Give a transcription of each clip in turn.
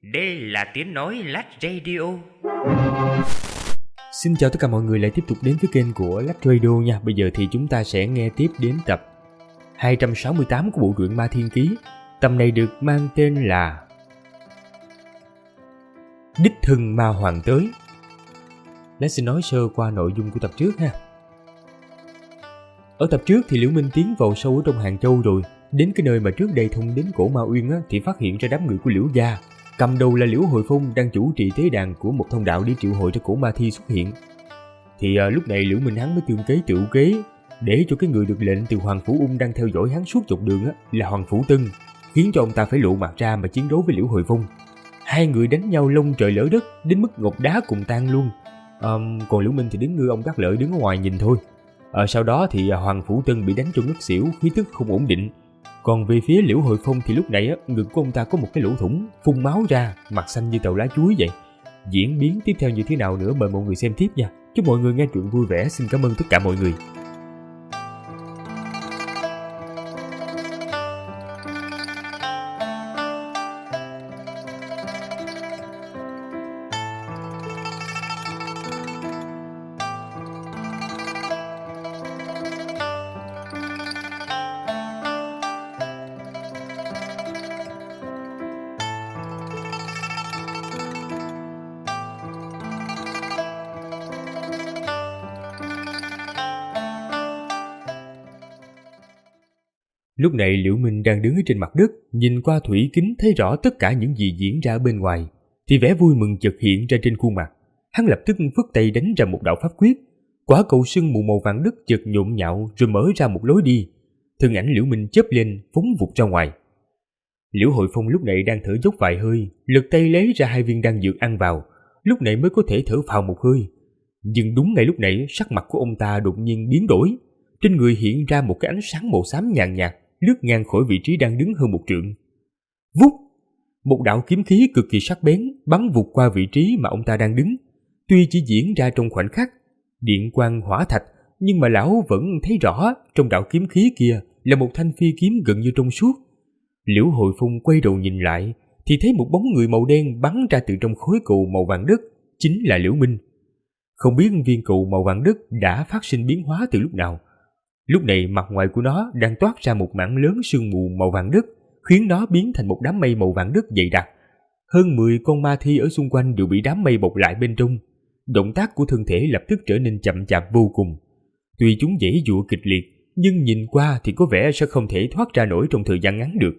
Đây là tiếng nói Lách Radio. Xin chào tất cả mọi người lại tiếp tục đến với kênh của Lách Radio nha. Bây giờ thì chúng ta sẽ nghe tiếp đến tập 268 của bộ truyện Ma Thiên Ký. Tập này được mang tên là Đích Thân Ma Hoàng Tới. Lách xin nói sơ qua nội dung của tập trước ha. Ở tập trước thì Liễu Minh tiến vào sâu ở trong Hàng Châu rồi. Đến cái nơi mà trước đây thông đến cổ Ma Uyên á, thì phát hiện ra đám người của Liễu gia. Cầm đầu là Liễu Hồi Phong đang chủ trì tế đàn của một thông đạo để triệu hồi cho cổ ma thi xuất hiện. Thì lúc này Liễu Minh hắn mới tương kế tựu kế để cho cái người được lệnh từ Hoàng Phủ Ung đang theo dõi hắn suốt dọc đường á, là Hoàng Phủ Tân, khiến cho ông ta phải lộ mặt ra mà chiến đấu với Liễu Hồi Phong. Hai người đánh nhau lông trời lỡ đất đến mức ngọc đá cùng tan luôn. Còn Liễu Minh thì đứng ngư ông Đắc Lợi đứng ở ngoài nhìn thôi. Sau đó thì Hoàng Phủ Tân bị đánh cho ngất xỉu, khí tức không ổn định. Còn về phía Liễu Hồi Phong thì lúc này á, ngực của ông ta có một cái lỗ thủng, phun máu ra, mặt xanh như tàu lá chuối vậy. Diễn biến tiếp theo như thế nào nữa mời mọi người xem tiếp nha. Chúc mọi người nghe truyện vui vẻ. Xin cảm ơn tất cả mọi người. Lúc này Liễu Minh đang đứng ở trên mặt đất, nhìn qua thủy kính thấy rõ tất cả những gì diễn ra bên ngoài, thì vẻ vui mừng chợt hiện ra trên khuôn mặt. Hắn lập tức phất tay đánh ra một đạo pháp quyết, quả cầu sương mù màu vàng đất chợt nhộn nhạo rồi mở ra một lối đi. Thân ảnh Liễu Minh chớp lên phóng vụt ra ngoài. Liễu Hội Phong lúc này đang thở dốc vài hơi, lật tay lấy ra 2 viên đan dược ăn vào, lúc này mới có thể thở phào một hơi. Nhưng đúng ngay lúc này sắc mặt của ông ta đột nhiên biến đổi, trên người hiện ra một cái ánh sáng màu xám nhàn nhạt, lướt ngang khỏi vị trí đang đứng hơn 1 trượng. Vút! Một đạo kiếm khí cực kỳ sắc bén bắn vụt qua vị trí mà ông ta đang đứng. Tuy chỉ diễn ra trong khoảnh khắc, điện quang hỏa thạch, nhưng mà lão vẫn thấy rõ trong đạo kiếm khí kia là một thanh phi kiếm gần như trong suốt. Liễu Hồi Phong quay đầu nhìn lại thì thấy một bóng người màu đen bắn ra từ trong khối cầu màu vàng đất, chính là Liễu Minh. Không biết viên cầu màu vàng đất đã phát sinh biến hóa từ lúc nào. Lúc này mặt ngoài của nó đang toát ra một mảng lớn sương mù màu vàng đất, khiến nó biến thành một đám mây màu vàng đất dày đặc. Hơn 10 con ma thi ở xung quanh đều bị đám mây bọc lại bên trong. Động tác của thân thể lập tức trở nên chậm chạp vô cùng. Tuy chúng giãy giụa kịch liệt, nhưng nhìn qua thì có vẻ sẽ không thể thoát ra nổi trong thời gian ngắn được.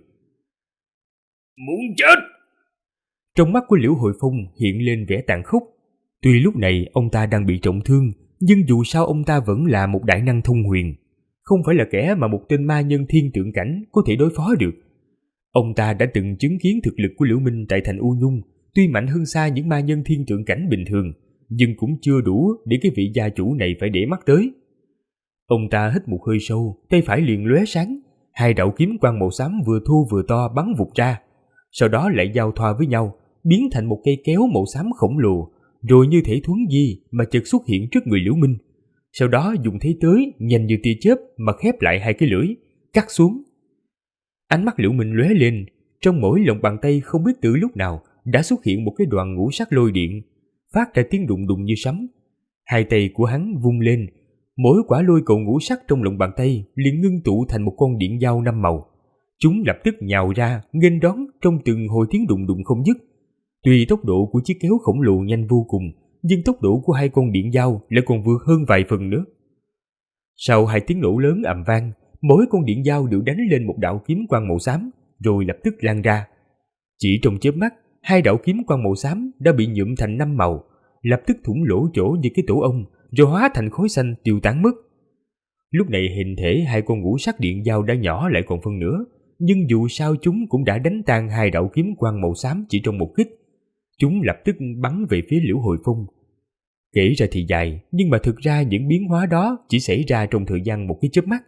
Muốn chết! Trong mắt của Liễu Hội Phong hiện lên vẻ tàn khốc. Tuy lúc này ông ta đang bị trọng thương, nhưng dù sao ông ta vẫn là một đại năng thông huyền, không phải là kẻ mà một tên ma nhân thiên tượng cảnh có thể đối phó được. Ông ta đã từng chứng kiến thực lực của Liễu Minh tại thành U Nhung, tuy mạnh hơn xa những ma nhân thiên tượng cảnh bình thường, nhưng cũng chưa đủ để cái vị gia chủ này phải để mắt tới. Ông ta hít một hơi sâu, tay phải liền lóe sáng, 2 đạo kiếm quang màu xám vừa thô vừa to bắn vụt ra, sau đó lại giao thoa với nhau, biến thành một cây kéo màu xám khổng lồ, rồi như thể thuấn di mà chợt xuất hiện trước người Liễu Minh. Sau đó dùng thế tới nhanh như tia chớp mà khép lại 2 cái lưỡi, cắt xuống. Ánh mắt Liễu Minh lóe lên, trong mỗi lòng bàn tay không biết từ lúc nào đã xuất hiện một cái đoàn ngũ sắc lôi điện, phát ra tiếng đùng đùng như sấm. 2 tay của hắn vung lên, mỗi quả lôi cầu ngũ sắc trong lòng bàn tay liền ngưng tụ thành một con điện dao 5 màu. Chúng lập tức nhào ra, nghênh đón trong từng hồi tiếng đùng đùng không dứt. Tuy tốc độ của chiếc kéo khổng lồ nhanh vô cùng, nhưng tốc độ của 2 con điện dao lại còn vượt hơn vài phần nữa. Sau 2 tiếng nổ lớn ầm vang, mỗi con điện dao đều đánh lên một đạo kiếm quang màu xám, rồi lập tức lan ra. Chỉ trong chớp mắt, 2 đạo kiếm quang màu xám đã bị nhuộm thành 5 màu, lập tức thủng lỗ chỗ như cái tổ ong, rồi hóa thành khói xanh tiêu tán mất. Lúc này hình thể 2 con ngũ sắc điện dao đã nhỏ lại còn phân nửa, nhưng dù sao chúng cũng đã đánh tan 2 đạo kiếm quang màu xám chỉ trong một kích. Chúng lập tức bắn về phía Liễu Hồi Phong. Kể ra thì dài, nhưng mà thực ra những biến hóa đó chỉ xảy ra trong thời gian một cái chớp mắt.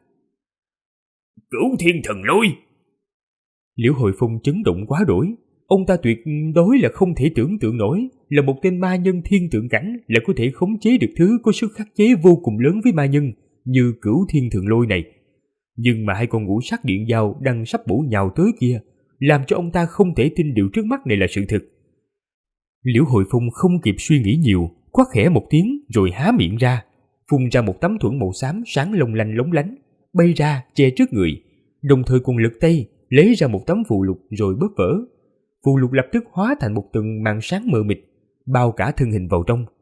Cửu Thiên Thần Lôi! Liễu Hồi Phong chấn động quá đỗi. Ông ta tuyệt đối là không thể tưởng tượng nổi là một tên ma nhân thiên tượng cảnh lại có thể khống chế được thứ có sức khắc chế vô cùng lớn với ma nhân như Cửu Thiên Thần Lôi này. Nhưng mà 2 con ngũ sắc điện dao đang sắp bổ nhào tới kia làm cho ông ta không thể tin điều trước mắt này là sự thực. Liễu Hồi Phong không kịp suy nghĩ nhiều, quát khẽ một tiếng rồi há miệng ra, phun ra một tấm thuẫn màu xám sáng long lanh lóng lánh, bay ra che trước người, đồng thời cùng lực tay lấy ra một tấm phù lục rồi bóp vỡ. Phù lục lập tức hóa thành một tầng màn sáng mờ mịt, bao cả thân hình vào trong.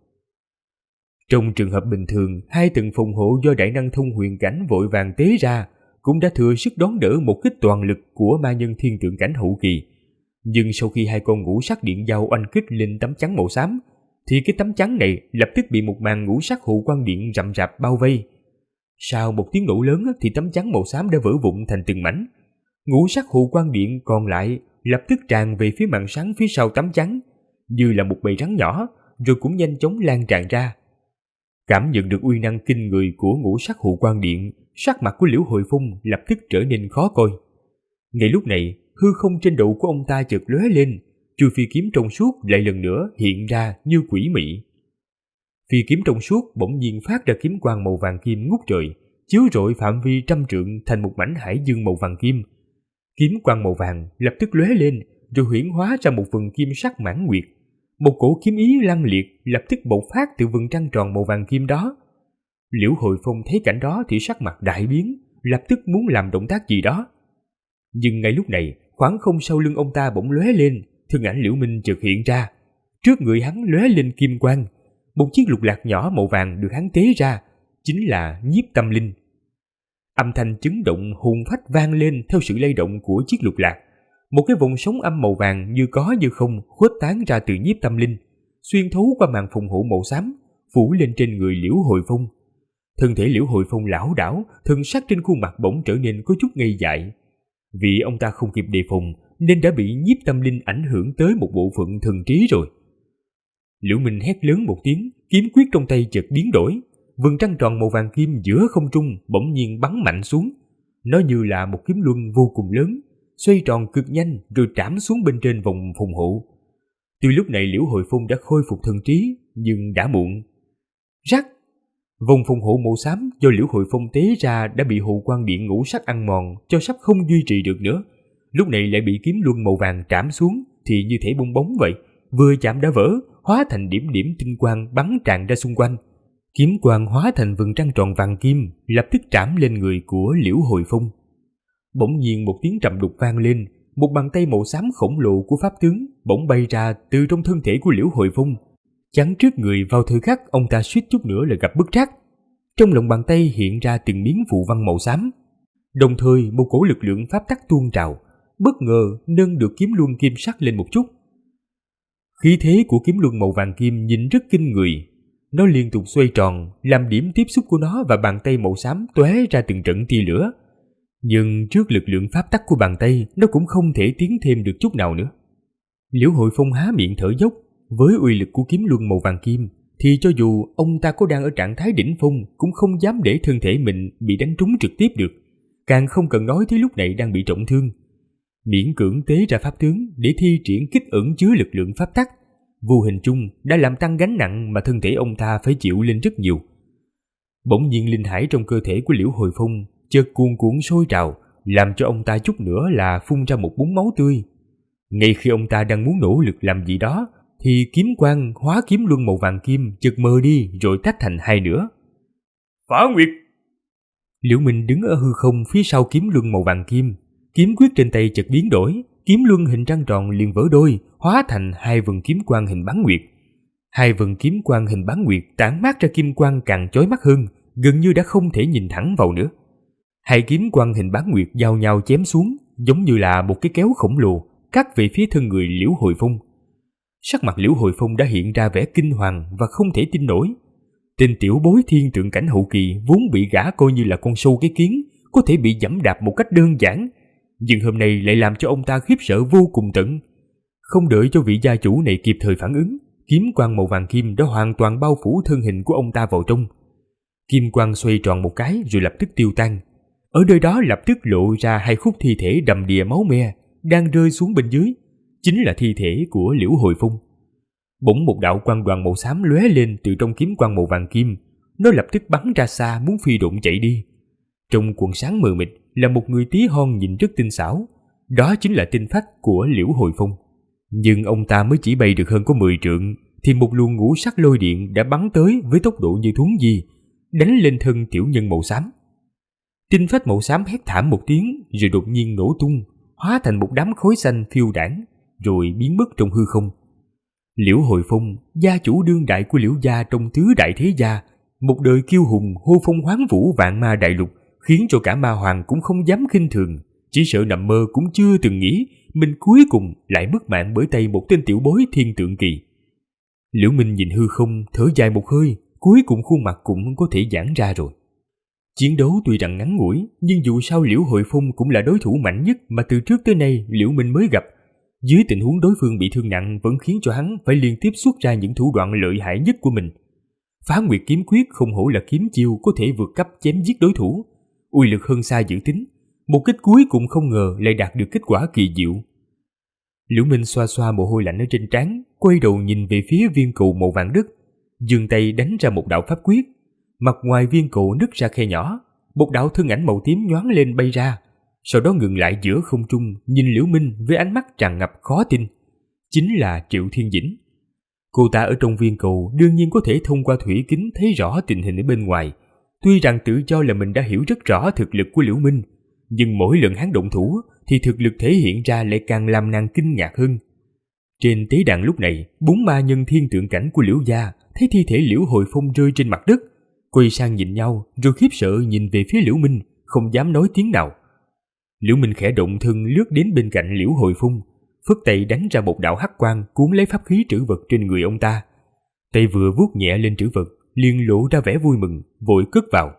Trong trường hợp bình thường, 2 tầng phòng hộ do đại năng thông huyền cảnh vội vàng tế ra cũng đã thừa sức đón đỡ một kích toàn lực của ma nhân thiên tượng cảnh hậu kỳ. Nhưng sau khi 2 con ngũ sắc điện dao oanh kích lên tấm chắn màu xám, thì cái tấm chắn này lập tức bị một màn ngũ sắc hộ quang điện rậm rạp bao vây. Sau một tiếng nổ lớn thì tấm chắn màu xám đã vỡ vụn thành từng mảnh. Ngũ sắc hộ quang điện còn lại lập tức tràn về phía màn sáng phía sau tấm chắn, như là một bầy rắn nhỏ, rồi cũng nhanh chóng lan tràn ra. Cảm nhận được uy năng kinh người của ngũ sắc hộ quang điện, sắc mặt của Liễu Hồi Phong lập tức trở nên khó coi. Ngay lúc này, hư không trên đầu của ông ta chợt lóe lên, chuôi phi kiếm trong suốt lại lần nữa hiện ra như quỷ mị. Phi kiếm trong suốt bỗng nhiên phát ra kiếm quang màu vàng kim ngút trời, chiếu rọi phạm vi 100 trượng thành một mảnh hải dương màu vàng kim. Kiếm quang màu vàng lập tức lóe lên, rồi huyễn hóa ra một vầng kim sắc mãn nguyệt. Một cổ kiếm ý lăng liệt lập tức bộc phát từ vầng trăng tròn màu vàng kim đó. Liễu Hồi Phong thấy cảnh đó thì sắc mặt đại biến, lập tức muốn làm động tác gì đó. Nhưng ngay lúc này, khoảng không sau lưng ông ta bỗng lóe lên, thân ảnh Liễu Minh chợt hiện ra. Trước người hắn lóe lên kim quang, một chiếc lục lạc nhỏ màu vàng được hắn tế ra, chính là Nhiếp Tâm Linh. Âm thanh chấn động hồn phách vang lên theo sự lay động của chiếc lục lạc. Một cái vòng sóng âm màu vàng như có như không khuếch tán ra từ Nhiếp Tâm Linh, xuyên thấu qua màn phòng hộ màu xám, phủ lên trên người Liễu Hồi Phong. Thân thể Liễu Hồi Phong lảo đảo, thân sắc trên khuôn mặt bỗng trở nên có chút ngây dại. Vì ông ta không kịp đề phòng nên đã bị Nhiếp Tâm Linh ảnh hưởng tới một bộ phận thần trí rồi. Liễu Minh hét lớn một tiếng, kiếm quyết trong tay chợt biến đổi, vầng trăng tròn màu vàng kim giữa không trung bỗng nhiên bắn mạnh xuống. Nó như là một kiếm luân vô cùng lớn, xoay tròn cực nhanh rồi trảm xuống bên trên vòng phòng hộ. Từ lúc này Liễu Hồi Phong đã khôi phục thần trí, nhưng đã muộn. Rắc! Vòng phòng hộ màu xám do Liễu Hồi Phong tế ra đã bị hộ quang điện ngũ sắc ăn mòn cho sắp không duy trì được nữa. Lúc này lại bị kiếm luân màu vàng trảm xuống thì như thể bong bóng vậy, vừa chạm đã vỡ, hóa thành điểm điểm tinh quang bắn tràn ra xung quanh. Kiếm quang hóa thành vầng trăng tròn vàng kim, lập tức trảm lên người của Liễu Hồi Phong. Bỗng nhiên một tiếng trầm đục vang lên, một bàn tay màu xám khổng lồ của pháp tướng bỗng bay ra từ trong thân thể của Liễu Hồi Phong, chắn trước người vào thời khắc ông ta suýt chút nữa là gặp bất trắc. Trong lòng bàn tay hiện ra từng miếng phù văn màu xám, đồng thời một cổ lực lượng pháp tắc tuôn trào, bất ngờ nâng được kiếm luân kim sắc lên một chút. Khí thế của kiếm luân màu vàng kim nhìn rất kinh người, nó liên tục xoay tròn, làm điểm tiếp xúc của nó và bàn tay màu xám tóe ra từng trận tia lửa. Nhưng trước lực lượng pháp tắc của bàn tay, nó cũng không thể tiến thêm được chút nào nữa. Liễu Hội Phong há miệng thở dốc, với uy lực của kiếm luân màu vàng kim thì cho dù ông ta có đang ở trạng thái đỉnh phong cũng không dám để thân thể mình bị đánh trúng trực tiếp được, càng không cần nói tới lúc này đang bị trọng thương. Miễn cưỡng tế ra pháp tướng để thi triển kích ẩn chứa lực lượng pháp tắc, vô hình chung đã làm tăng gánh nặng mà thân thể ông ta phải chịu lên rất nhiều. Bỗng nhiên linh hải trong cơ thể của Liễu Hồi Phong chợt cuồn cuộn sôi trào, làm cho ông ta chút nữa là phun ra một búng máu tươi. Ngay khi ông ta đang muốn nỗ lực làm gì đó thì kiếm quang hóa kiếm luân màu vàng kim chợt mờ đi rồi tách thành hai nửa. Phá Nguyệt! Liễu Minh đứng ở hư không phía sau kiếm luân màu vàng kim, kiếm quyết trên tay chợt biến đổi, kiếm luân hình trăng tròn liền vỡ đôi, hóa thành hai vầng kiếm quang hình bán nguyệt. Hai vầng kiếm quang hình bán nguyệt tản mát ra kim quang càng chói mắt hơn, gần như đã không thể nhìn thẳng vào nữa. Hai kiếm quang hình bán nguyệt giao nhau chém xuống, giống như là một cái kéo khổng lồ cắt về phía thân người Liễu Hồi Phong. Sắc mặt Liễu Hồi Phong đã hiện ra vẻ kinh hoàng và không thể tin nổi. Tên tiểu bối thiên tượng cảnh hậu kỳ vốn bị gã coi như là con sâu cái kiến, có thể bị giẫm đạp một cách đơn giản, nhưng hôm nay lại làm cho ông ta khiếp sợ vô cùng tận. Không đợi cho vị gia chủ này kịp thời phản ứng, kiếm quang màu vàng kim đã hoàn toàn bao phủ thân hình của ông ta vào trong. Kim quang xoay tròn một cái rồi lập tức tiêu tan. Ở nơi đó lập tức lộ ra hai khúc thi thể đầm đìa máu me đang rơi xuống bên dưới, chính là thi thể của Liễu Hồi Phong. Bỗng một đạo quang đoàn màu xám lóe lên từ trong kiếm quang màu vàng kim, nó lập tức bắn ra xa muốn phi độn chạy đi. Trong quần sáng mờ mịt là một người tí hon nhìn rất tinh xảo, đó chính là tinh phách của Liễu Hồi Phong. Nhưng ông ta mới chỉ bay được hơn có 10 trượng thì một luồng ngũ sắc lôi điện đã bắn tới với tốc độ như thuấn di, đánh lên thân tiểu nhân màu xám. Tinh phách màu xám hét thảm một tiếng rồi đột nhiên nổ tung, hóa thành một đám khói xanh phiêu đãng rồi biến mất trong hư không. Liễu Hồi Phong, gia chủ đương đại của Liễu gia trong tứ đại thế gia, một đời kiêu hùng hô phong hoán vũ vạn ma đại lục, khiến cho cả ma hoàng cũng không dám khinh thường, chỉ sợ nằm mơ cũng chưa từng nghĩ mình cuối cùng lại mất mạng bởi tay một tên tiểu bối thiên tượng kỳ. Liễu Minh nhìn hư không, thở dài một hơi, cuối cùng khuôn mặt cũng có thể giãn ra rồi. Chiến đấu tuy rằng ngắn ngủi, nhưng dù sao Liễu Hồi Phong cũng là đối thủ mạnh nhất mà từ trước tới nay Liễu Minh mới gặp. Dưới tình huống đối phương bị thương nặng vẫn khiến cho hắn phải liên tiếp xuất ra những thủ đoạn lợi hại nhất của mình. Phá Nguyệt kiếm quyết không hổ là kiếm chiêu có thể vượt cấp chém giết đối thủ, uy lực hơn xa dự tính. Một kích cuối cùng không ngờ lại đạt được kết quả kỳ diệu. Liễu Minh xoa xoa mồ hôi lạnh ở trên trán, quay đầu nhìn về phía viên cầu màu vàng đất, giương tay đánh ra một đạo pháp quyết. Mặt ngoài viên cầu nứt ra khe nhỏ, một đạo thân ảnh màu tím nhoáng lên bay ra, sau đó ngừng lại giữa không trung, nhìn Liễu Minh với ánh mắt tràn ngập khó tin. Chính là Triệu Thiên Dĩnh. Cô ta ở trong viên cầu đương nhiên có thể thông qua thủy kính thấy rõ tình hình ở bên ngoài. Tuy rằng tự cho là mình đã hiểu rất rõ thực lực của Liễu Minh, nhưng mỗi lần hắn động thủ thì thực lực thể hiện ra lại càng làm nàng kinh ngạc hơn. Trên tế đàn lúc này, 4 ma nhân thiên tượng cảnh của Liễu gia thấy thi thể Liễu Hồi Phong rơi trên mặt đất, quay sang nhìn nhau rồi khiếp sợ nhìn về phía Liễu Minh, không dám nói tiếng nào. Liễu Minh khẽ động thân lướt đến bên cạnh Liễu Hồi Phong, phất tay đánh ra một đạo hắc quang cuốn lấy pháp khí trữ vật trên người ông ta. Tay vừa vuốt nhẹ lên trữ vật, liền lộ ra vẻ vui mừng, vội cất vào.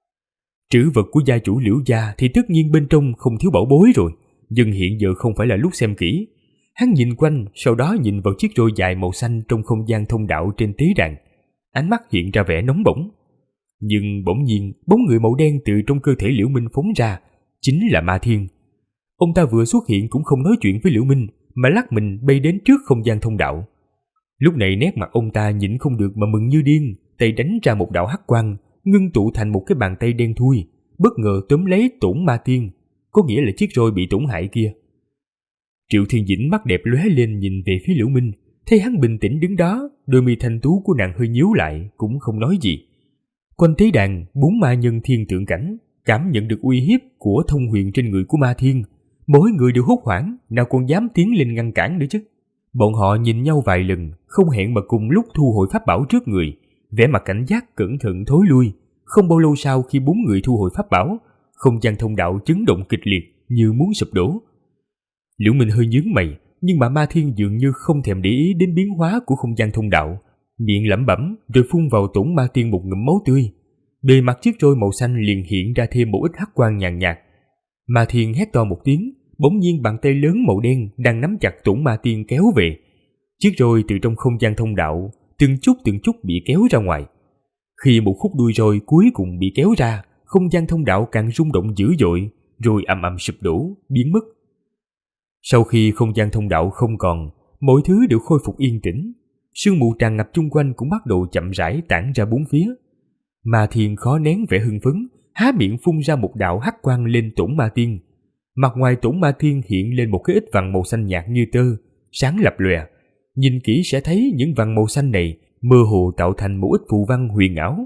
Trữ vật của gia chủ Liễu gia thì tất nhiên bên trong không thiếu bảo bối rồi, nhưng hiện giờ không phải là lúc xem kỹ. Hắn nhìn quanh, sau đó nhìn vào chiếc roi dài màu xanh trong không gian thông đạo trên tế đàn, ánh mắt hiện ra vẻ nóng bỏng. Nhưng bỗng nhiên, bóng người màu đen từ trong cơ thể Liễu Minh phóng ra, chính là Ma Thiên. Ông ta vừa xuất hiện cũng không nói chuyện với Liễu Minh, mà lắc mình bay đến trước không gian thông đạo. Lúc này nét mặt ông ta nhịn không được mà mừng như điên, tay đánh ra một đạo hắc quang, ngưng tụ thành một cái bàn tay đen thui, bất ngờ túm lấy Tổn Ma Thiên, có nghĩa là chiếc roi bị tổn hại kia. Triệu Thiên Dĩnh mắt đẹp lóe lên nhìn về phía Liễu Minh, thấy hắn bình tĩnh đứng đó, đôi mi thanh tú của nàng hơi nhíu lại, cũng không nói gì. Quanh tế đàn, 4 ma nhân thiên tượng cảnh cảm nhận được uy hiếp của thông huyền trên người của Ma Thiên, mỗi người đều hốt hoảng, nào còn dám tiến lên ngăn cản nữa chứ. Bọn họ nhìn nhau vài lần, không hẹn mà cùng lúc thu hồi pháp bảo trước người, vẻ mặt cảnh giác cẩn thận thối lui. Không bao lâu sau khi 4 người thu hồi pháp bảo, không gian thông đạo chấn động kịch liệt như muốn sụp đổ. Liễu Minh hơi nhướng mày, nhưng mà Ma Thiên dường như không thèm để ý đến biến hóa của không gian thông đạo, miệng lẩm bẩm rồi phun vào Tổn Ma Thiên một ngụm máu tươi. Bề mặt chiếc roi màu xanh liền hiện ra thêm một ít hắc quang nhàn nhạt. Ma Thiên hét to một tiếng, bỗng nhiên bàn tay lớn màu đen đang nắm chặt Tổn Ma Thiên kéo về. Chiếc roi từ trong không gian thông đạo từng chút bị kéo ra ngoài. Khi một khúc đuôi roi cuối cùng bị kéo ra, không gian thông đạo càng rung động dữ dội, rồi ầm ầm sụp đổ, biến mất. Sau khi không gian thông đạo không còn, mọi thứ đều khôi phục yên tĩnh. Sương mù tràn ngập chung quanh cũng bắt đầu chậm rãi tản ra bốn phía. Ma Thiên khó nén vẻ hưng phấn, há miệng phun ra một đạo hắc quang lên Tổn Ma Thiên. Mặt ngoài Tổn Ma Thiên hiện lên một cái ít vằn màu xanh nhạt như tơ, sáng lập lòe. Nhìn kỹ sẽ thấy những vằn màu xanh này mơ hồ tạo thành một ít phù văn huyền ảo.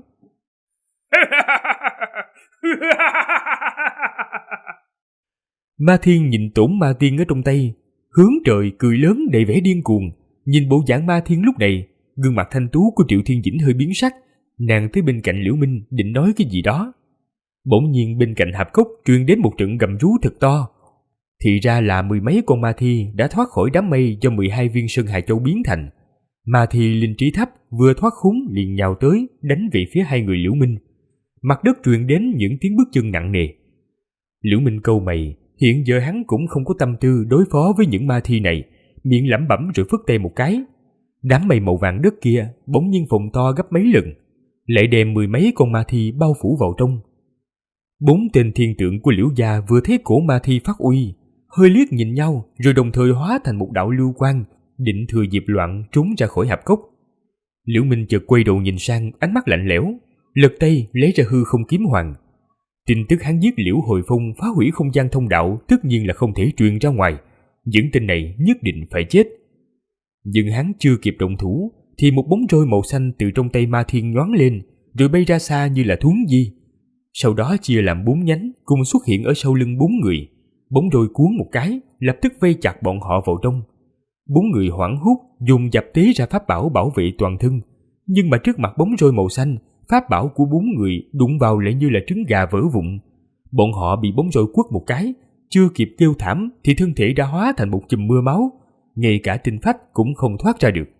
Ma Thiên nhìn Tổn Ma Thiên ở trong tay, hướng trời cười lớn đầy vẻ điên cuồng. Nhìn bộ dạng Ma Thiên lúc này, gương mặt thanh tú của Triệu Thiên Dĩnh hơi biến sắc. Nàng tới bên cạnh Liễu Minh định nói cái gì đó. Bỗng nhiên bên cạnh hạp cốc truyền đến một trận gầm rú thật to. Thì ra là 10 mấy con ma thi đã thoát khỏi đám mây do 12 viên Sơn Hà Châu biến thành. Ma thi linh trí thấp vừa thoát khốn liền nhào tới đánh về phía hai người Liễu Minh. Mặt đất truyền đến những tiếng bước chân nặng nề. Liễu Minh cau mày, hiện giờ hắn cũng không có tâm tư đối phó với những ma thi này, miệng lẩm bẩm rồi phất tay một cái. Đám mây màu vàng đất kia bỗng nhiên phồng to gấp mấy lần, lại đem 10 mấy con ma thi bao phủ vào trong. 4 tên thiên tượng của Liễu gia vừa thấy cổ ma thi phát uy, hơi liếc nhìn nhau rồi đồng thời hóa thành một đạo lưu quang, định thừa dịp loạn trốn ra khỏi hạp cốc. Liễu Minh chợt quay đầu nhìn sang, ánh mắt lạnh lẽo, lật tay lấy ra hư không kiếm hoàng. Tin tức hắn giết Liễu Hồi Phong phá hủy không gian thông đạo tất nhiên là không thể truyền ra ngoài, những tên này nhất định phải chết. Nhưng hắn chưa kịp động thủ thì một bóng roi màu xanh từ trong tay Ma Thiên nhoáng lên, rồi bay ra xa như là thuấn di. Sau đó chia làm 4 nhánh cùng xuất hiện ở sau lưng 4 người. Bóng roi cuốn một cái, lập tức vây chặt bọn họ vào trong. 4 người hoảng hốt dùng dập tế ra pháp bảo bảo vệ toàn thân, nhưng mà trước mặt bóng roi màu xanh, pháp bảo của 4 người đụng vào lại như là trứng gà vỡ vụn. Bọn họ bị bóng roi quất một cái, chưa kịp kêu thảm thì thân thể đã hóa thành một chùm mưa máu, ngay cả tinh phách cũng không thoát ra được.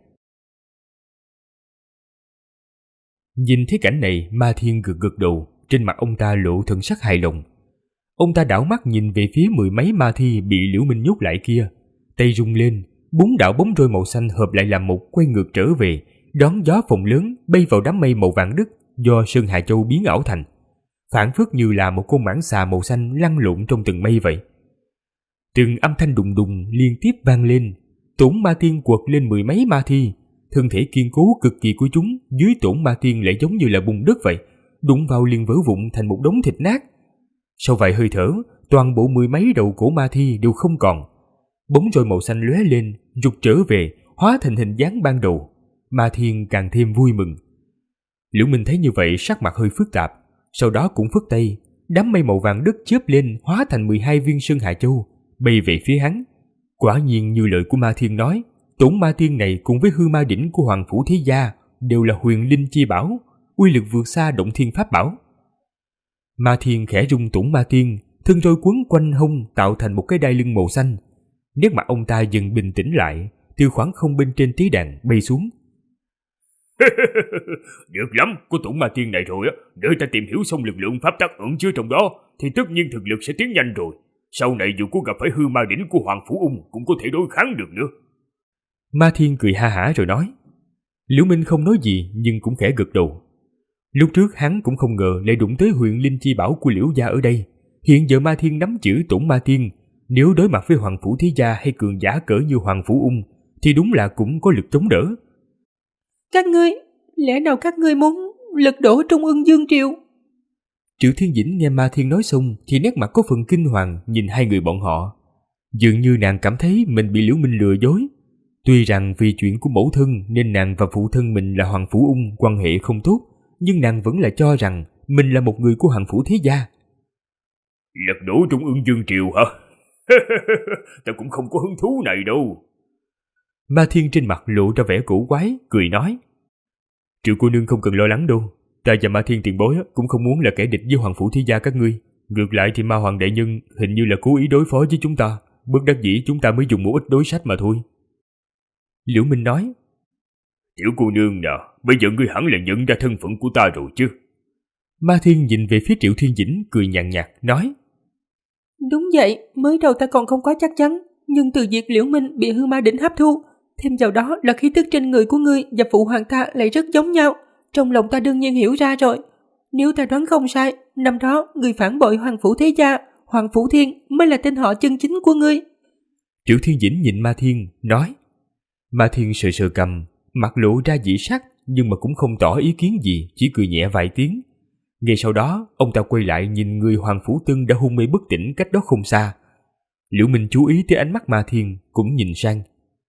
Nhìn thấy cảnh này, Ma Thiên gật gật đầu, trên mặt ông ta lộ thần sắc hài lòng. Ông ta đảo mắt nhìn về phía 10 mấy ma thi bị Liễu Minh nhốt lại kia, tay rung lên, 4 đạo bóng roi màu xanh hợp lại làm một, quay ngược trở về, đón gió phồng lớn bay vào đám mây màu vàng đất do Sơn Hà Châu biến ảo thành, phảng phất như là một con mãng xà màu xanh lăn lộn trong từng mây vậy. Từng âm thanh đùng đùng liên tiếp vang lên, Tổn Ma Tiên quật lên 10 mấy ma thi, thân thể kiên cố cực kỳ của chúng dưới Tổn Ma Tiên lại giống như là bùn đất vậy, đụng vào liền vỡ vụn thành một đống thịt nát. Sau vài hơi thở, toàn bộ 10 mấy đầu cổ ma thi đều không còn. Bóng roi màu xanh lóe lên, rụt trở về, hóa thành hình dáng ban đầu. Ma Thiên càng thêm vui mừng. Liễu Minh thấy như vậy sắc mặt hơi phức tạp, sau đó cũng phất tay, đám mây màu vàng đất chớp lên hóa thành 12 viên Sơn Hà Châu, bay về phía hắn. Quả nhiên như lời của Ma Thiên nói, Tổn Ma Tiên này cùng với hư ma đỉnh của Hoàng Phủ Thế Gia đều là huyền linh chi bảo, uy lực vượt xa động thiên pháp bảo. Ma Thiên khẽ rung Tổn Ma Tiên, thân roi quấn quanh hông tạo thành một cái đai lưng màu xanh. Nét mặt ông ta dần bình tĩnh lại, từ khoảng không bên trên tế đàn bay xuống. Được lắm, có Tổn Ma Tiên này rồi á, để ta tìm hiểu xong lực lượng pháp tắc ẩn chứa trong đó, thì tất nhiên thực lực sẽ tiến nhanh rồi. Sau này dù có gặp phải hư ma đỉnh của Hoàng Phủ Ung cũng có thể đối kháng được nữa. Ma Thiên cười ha hả rồi nói. Liễu Minh không nói gì nhưng cũng khẽ gật đầu. Lúc trước hắn cũng không ngờ lại đụng tới huyền linh chi bảo của Liễu gia ở đây. Hiện giờ Ma Thiên nắm giữ Tổn Ma Tiên, nếu đối mặt với Hoàng Phủ Thế Gia hay cường giả cỡ như Hoàng Phủ Ung thì đúng là cũng có lực chống đỡ. Các ngươi, lẽ nào các ngươi muốn lật đổ Trung Ưng Dương Triều? Triệu Thiên Dĩnh nghe Ma Thiên nói xong thì nét mặt có phần kinh hoàng nhìn hai người bọn họ. Dường như nàng cảm thấy mình bị Liễu Minh lừa dối. Tuy rằng vì chuyện của mẫu thân nên nàng và phụ thân mình là Hoàng Phủ Ung quan hệ không tốt, nhưng nàng vẫn là cho rằng mình là một người của Hoàng Phủ Thế Gia. Lật đổ Trung Ưng Dương Triều hả? Ta cũng không có hứng thú này đâu. Ma Thiên trên mặt lộ ra vẻ cổ quái, cười nói. Triệu cô nương không cần lo lắng đâu. Ta và Ma Thiên tiền bối cũng không muốn là kẻ địch với Hoàng Phủ Thế Gia các ngươi. Ngược lại thì Ma Hoàng đại nhân hình như là cố ý đối phó với chúng ta. Bất đắc dĩ chúng ta mới dùng một ít đối sách mà thôi. Liễu Minh nói. Tiểu cô nương nè, bây giờ ngươi hẳn là nhận ra thân phận của ta rồi chứ? Ma Thiên nhìn về phía Triệu Thiên Dĩnh cười nhàn nhạt nói. Đúng vậy, mới đầu ta còn không có chắc chắn, nhưng từ việc Liễu Minh bị hư ma đỉnh hấp thu, thêm vào đó là khí tức trên người của ngươi và phụ hoàng ta lại rất giống nhau, trong lòng ta đương nhiên hiểu ra rồi. Nếu ta đoán không sai, năm đó người phản bội Hoàng Phủ Thế Gia, Hoàng Phủ Thiên mới là tên họ chân chính của ngươi. Triệu Thiên Dĩnh nhìn Ma Thiên nói. Ma Thiên sờ sờ cằm, mặt lộ ra dị sắc nhưng mà cũng không tỏ ý kiến gì, chỉ cười nhẹ vài tiếng. Ngay sau đó, ông ta quay lại nhìn người Hoàng Phủ Tân đã hôn mê bất tỉnh cách đó không xa. Liễu Minh chú ý tới ánh mắt Ma Thiên, cũng nhìn sang.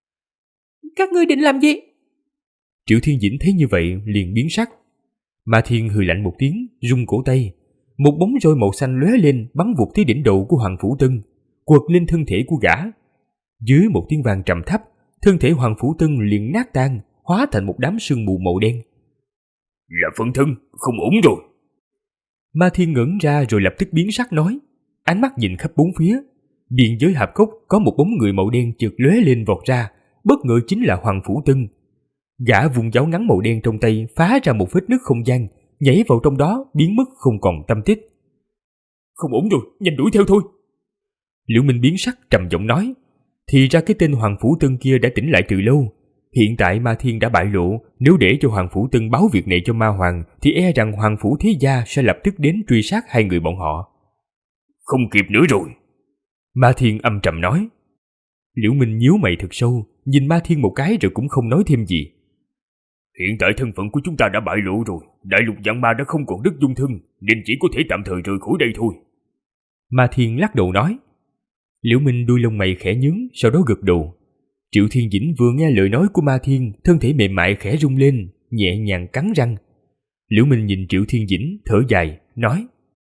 Các ngươi định làm gì? Triệu Thiên Dĩnh thấy như vậy liền biến sắc. Ma Thiên hừ lạnh một tiếng, rung cổ tay. Một bóng roi màu xanh lóe lên bắn vụt tới đỉnh đầu của Hoàng Phủ Tân, quật lên thân thể của gã. Dưới một tiếng vang trầm thấp, thân thể Hoàng Phủ Tân liền nát tan, hóa thành một đám sương mù màu đen. Là phân thân, không ổn rồi. Ma Thiên ngẩn ra rồi lập tức biến sắc nói, ánh mắt nhìn khắp bốn phía. Biên giới hạp cốc có một bóng người màu đen chợt lóe lên vọt ra, bất ngờ chính là Hoàng Phủ Tân. Gã vùng giáo ngắn màu đen trong tay phá ra một vết nứt không gian, nhảy vào trong đó biến mất không còn tăm tích. Không ổn rồi, nhanh đuổi theo thôi. Liễu Minh biến sắc trầm giọng nói, thì ra cái tên Hoàng Phủ Tân kia đã tỉnh lại từ lâu. Hiện tại Ma Thiên đã bại lộ, nếu để cho Hoàng Phủ Tân báo việc này cho Ma Hoàng thì e rằng Hoàng Phủ Thế Gia sẽ lập tức đến truy sát hai người bọn họ. Không kịp nữa rồi. Ma Thiên âm trầm nói. Liễu Minh nhíu mày thật sâu, nhìn Ma Thiên một cái rồi cũng không nói thêm gì. Hiện tại thân phận của chúng ta đã bại lộ rồi, đại lục vạn ma đã không còn đất dung thân, nên chỉ có thể tạm thời rời khỏi đây thôi. Ma Thiên lắc đầu nói. Liễu Minh đuôi lông mày khẽ nhướng, sau đó gật đầu. Triệu Thiên Dĩnh vừa nghe lời nói của Ma Thiên, thân thể mềm mại khẽ rung lên, nhẹ nhàng cắn răng. Liễu Minh nhìn Triệu Thiên Dĩnh, thở dài, nói: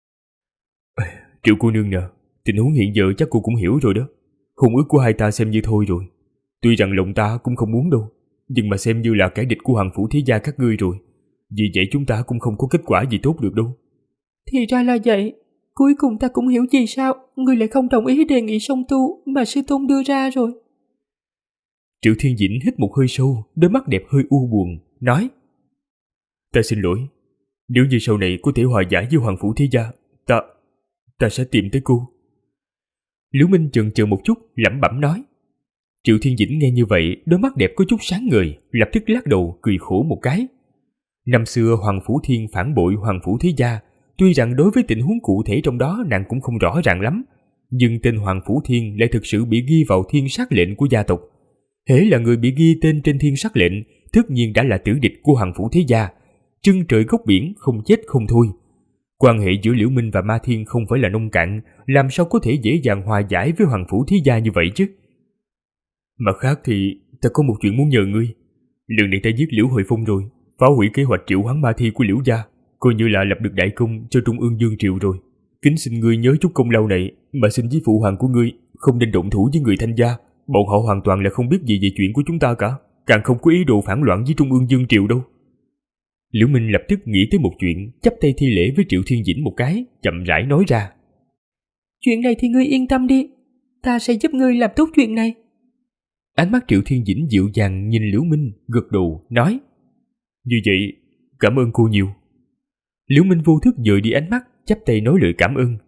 Triệu cô nương nè, tình huống hiện giờ chắc cô cũng hiểu rồi đó. Hôn ước của hai ta xem như thôi rồi. Tuy rằng lòng ta cũng không muốn đâu, nhưng mà xem như là kẻ địch của Hoàng Phủ Thế Gia các ngươi rồi. Vì vậy chúng ta cũng không có kết quả gì tốt được đâu. Thì ra là vậy. Cuối cùng ta cũng hiểu vì sao ngươi lại không đồng ý đề nghị song tu mà sư tôn đưa ra rồi. Triệu Thiên Dĩnh hít một hơi sâu, đôi mắt đẹp hơi u buồn, nói: Ta xin lỗi. Nếu như sau này có thể hòa giải với Hoàng Phủ Thế Gia, ta sẽ tìm tới cô. Liễu Minh chần chừ một chút, lẩm bẩm nói. Triệu Thiên Dĩnh nghe như vậy, đôi mắt đẹp có chút sáng ngời, lập tức lắc đầu cười khổ một cái. Năm xưa Hoàng Phủ Thiên phản bội Hoàng Phủ Thế Gia, tuy rằng đối với tình huống cụ thể trong đó nàng cũng không rõ ràng lắm, nhưng tên Hoàng Phủ Thiên lại thực sự bị ghi vào thiên sát lệnh của gia tộc. Hễ là người bị ghi tên trên thiên sát lệnh, tất nhiên đã là tử địch của Hoàng Phủ Thế Gia, chân trời góc biển, không chết không thôi. Quan hệ giữa Liễu Minh và Ma Thiên không phải là nông cạn, làm sao có thể dễ dàng hòa giải với Hoàng Phủ Thế Gia như vậy chứ? Mặt khác thì ta có một chuyện muốn nhờ ngươi. Lần này ta giết Liễu Hồi Phong rồi, phá hủy kế hoạch triệu hoán ma thi của Liễu gia, coi như là lập được đại công cho Trung ương Dương Triều rồi. Kính xin ngươi nhớ chút công lao này, mà xin với phụ hoàng của ngươi không nên động thủ với người Thanh gia. Bọn họ hoàn toàn là không biết gì về chuyện của chúng ta cả, càng không có ý đồ phản loạn với Trung ương Dương Triều đâu. Liễu Minh lập tức nghĩ tới một chuyện, chắp tay thi lễ với Triệu Thiên Dĩnh một cái, chậm rãi nói ra. Chuyện này thì ngươi yên tâm đi, ta sẽ giúp ngươi làm tốt chuyện này. Ánh mắt Triệu Thiên Dĩnh dịu dàng nhìn Liễu Minh, gật đầu, nói. Như vậy, cảm ơn cô nhiều. Liễu Minh vô thức dời đi ánh mắt, chắp tay nói lời cảm ơn.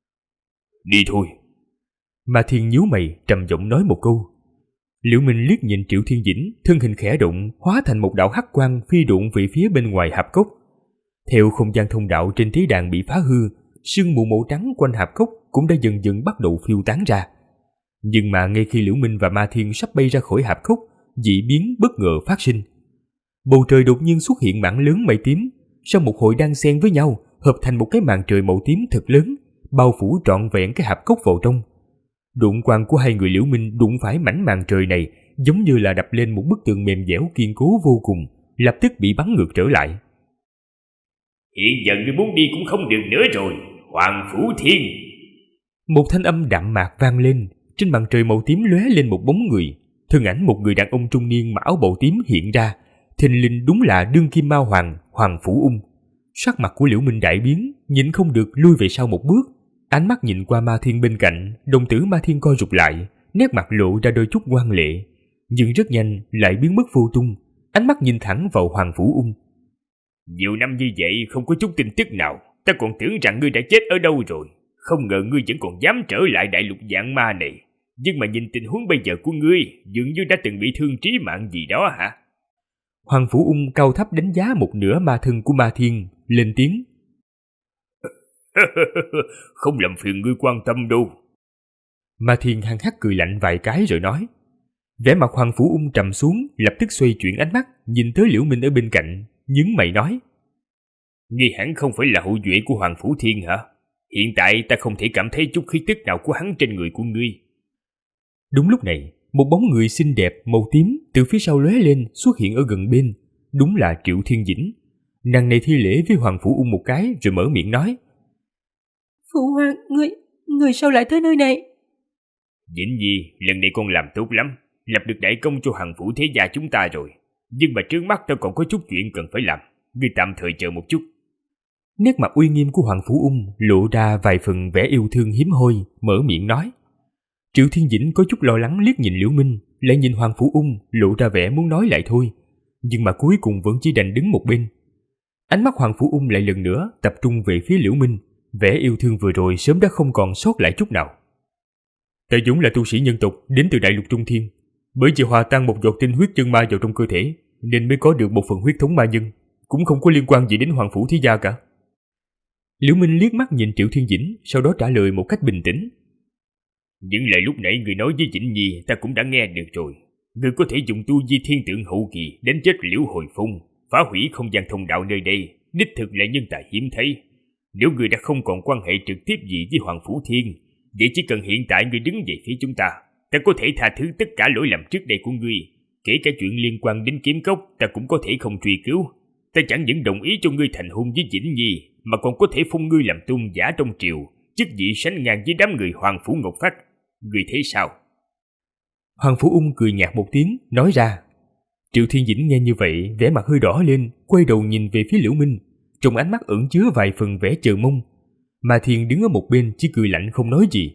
Đi thôi. Ma Thiên nhíu mày, trầm giọng nói một câu. Liễu Minh liếc nhìn Triệu Thiên Dĩnh, thân hình khẽ động, hóa thành một đạo hắc quang phi độn về phía bên ngoài hạp cốc. Theo không gian thông đạo trên tế đàn bị phá hư, sương mù màu trắng quanh hạp cốc cũng đã dần dần bắt đầu phiêu tán ra. Nhưng mà ngay khi Liễu Minh và Ma Thiên sắp bay ra khỏi hạp cốc, dị biến bất ngờ phát sinh. Bầu trời đột nhiên xuất hiện mảng lớn mây tím, sau một hồi đan xen với nhau, hợp thành một cái màn trời màu tím thật lớn, bao phủ trọn vẹn cái hạp cốc vào trong. Đụng quang của hai người Liễu Minh đụng phải mảnh màn trời này, giống như là đập lên một bức tường mềm dẻo kiên cố vô cùng, lập tức bị bắn ngược trở lại. Hiện giờ ngươi muốn đi cũng không được nữa rồi, Hoàng Phủ Thiên. Một thanh âm đạm mạc vang lên, trên màn trời màu tím lóe lên một bóng người, thân ảnh một người đàn ông trung niên mặc áo bào tím hiện ra, thình lình đúng là đương kim ma hoàng Hoàng Phủ Ung. Sắc mặt của Liễu Minh đại biến, nhịn không được lui về sau một bước, ánh mắt nhìn qua Ma Thiên bên cạnh, đồng tử Ma Thiên co rụt lại, nét mặt lộ ra đôi chút ngoan lệ, nhưng rất nhanh lại biến mất vô tung, ánh mắt nhìn thẳng vào Hoàng Phủ Ung. Nhiều năm như vậy không có chút tin tức nào, ta còn tưởng rằng ngươi đã chết ở đâu rồi, không ngờ ngươi vẫn còn dám trở lại đại lục vạn ma này. Nhưng mà nhìn tình huống bây giờ của ngươi, dường như đã từng bị thương trí mạng gì đó hả? Hoàng Phủ Ung cao thấp đánh giá một nửa ma thân của Ma Thiên, lên tiếng. Không làm phiền ngươi quan tâm đâu. Ma Thiên hăng hắc cười lạnh vài cái rồi nói. Vẻ mặt Hoàng Phủ Ung trầm xuống, lập tức xoay chuyển ánh mắt, nhìn tới Liễu Minh ở bên cạnh, nhướng mày nói. Ngươi hẳn không phải là hậu duệ của Hoàng Phủ Thiên hả? Hiện tại ta không thể cảm thấy chút khí tức nào của hắn trên người của ngươi. Đúng lúc này, một bóng người xinh đẹp màu tím từ phía sau lóe lên xuất hiện ở gần bên, đúng là Triệu Thiên Dĩnh. Nàng này thi lễ với Hoàng Phủ Ung một cái rồi mở miệng nói. Phụ hoàng, người sao lại tới nơi này? Dĩnh Nhi, lần này con làm tốt lắm, lập được đại công cho Hoàng Phủ Thế Gia chúng ta rồi. Nhưng mà trước mắt ta còn có chút chuyện cần phải làm, ngươi tạm thời chờ một chút. Nét mặt uy nghiêm của Hoàng Phủ Ung lộ ra vài phần vẻ yêu thương hiếm hoi, mở miệng nói. Triệu Thiên Dĩnh có chút lo lắng liếc nhìn Liễu Minh, lại nhìn Hoàng Phủ Ung lộ ra vẻ muốn nói lại thôi, nhưng mà cuối cùng vẫn chỉ đành đứng một bên. Ánh mắt Hoàng Phủ Ung lại lần nữa tập trung về phía Liễu Minh, vẻ yêu thương vừa rồi sớm đã không còn sót lại chút nào. Ta vốn là tu sĩ nhân tộc đến từ đại lục Trung Thiên, bởi vì hòa tan một giọt tinh huyết chân ma vào trong cơ thể nên mới có được một phần huyết thống ma nhân, cũng không có liên quan gì đến Hoàng Phủ Thế Gia cả. Liễu Minh liếc mắt nhìn Triệu Thiên Dĩnh, sau đó trả lời một cách bình tĩnh. Những lời lúc nãy người nói với Dĩnh Nhi ta cũng đã nghe được rồi. Người có thể dùng tu vi thiên tượng hậu kỳ đánh chết Liễu Hồi Phong, phá hủy không gian thông đạo nơi đây, đích thực là nhân tài hiếm thấy. Nếu người đã không còn quan hệ trực tiếp gì với Hoàng Phủ Thiên, vậy chỉ cần hiện tại người đứng về phía chúng ta, Ta có thể tha thứ tất cả lỗi lầm trước đây của ngươi, kể cả chuyện liên quan đến kiếm cốc ta cũng có thể không truy cứu. Ta chẳng những đồng ý cho ngươi thành hôn với Vĩnh Nhi, mà còn có thể phong ngươi làm tôn giả trong triều, chức vị sánh ngang với đám người Hoàng Phủ Ngọc Phát. Ngươi thấy sao? Hoàng Phủ Ung cười nhạt một tiếng, nói ra. Triệu Thiên Dĩnh nghe như vậy, vẻ mặt hơi đỏ lên, quay đầu nhìn về phía Liễu Minh, trong ánh mắt ẩn chứa vài phần vẻ chờ mong. Mà Thiền đứng ở một bên chỉ cười lạnh không nói gì.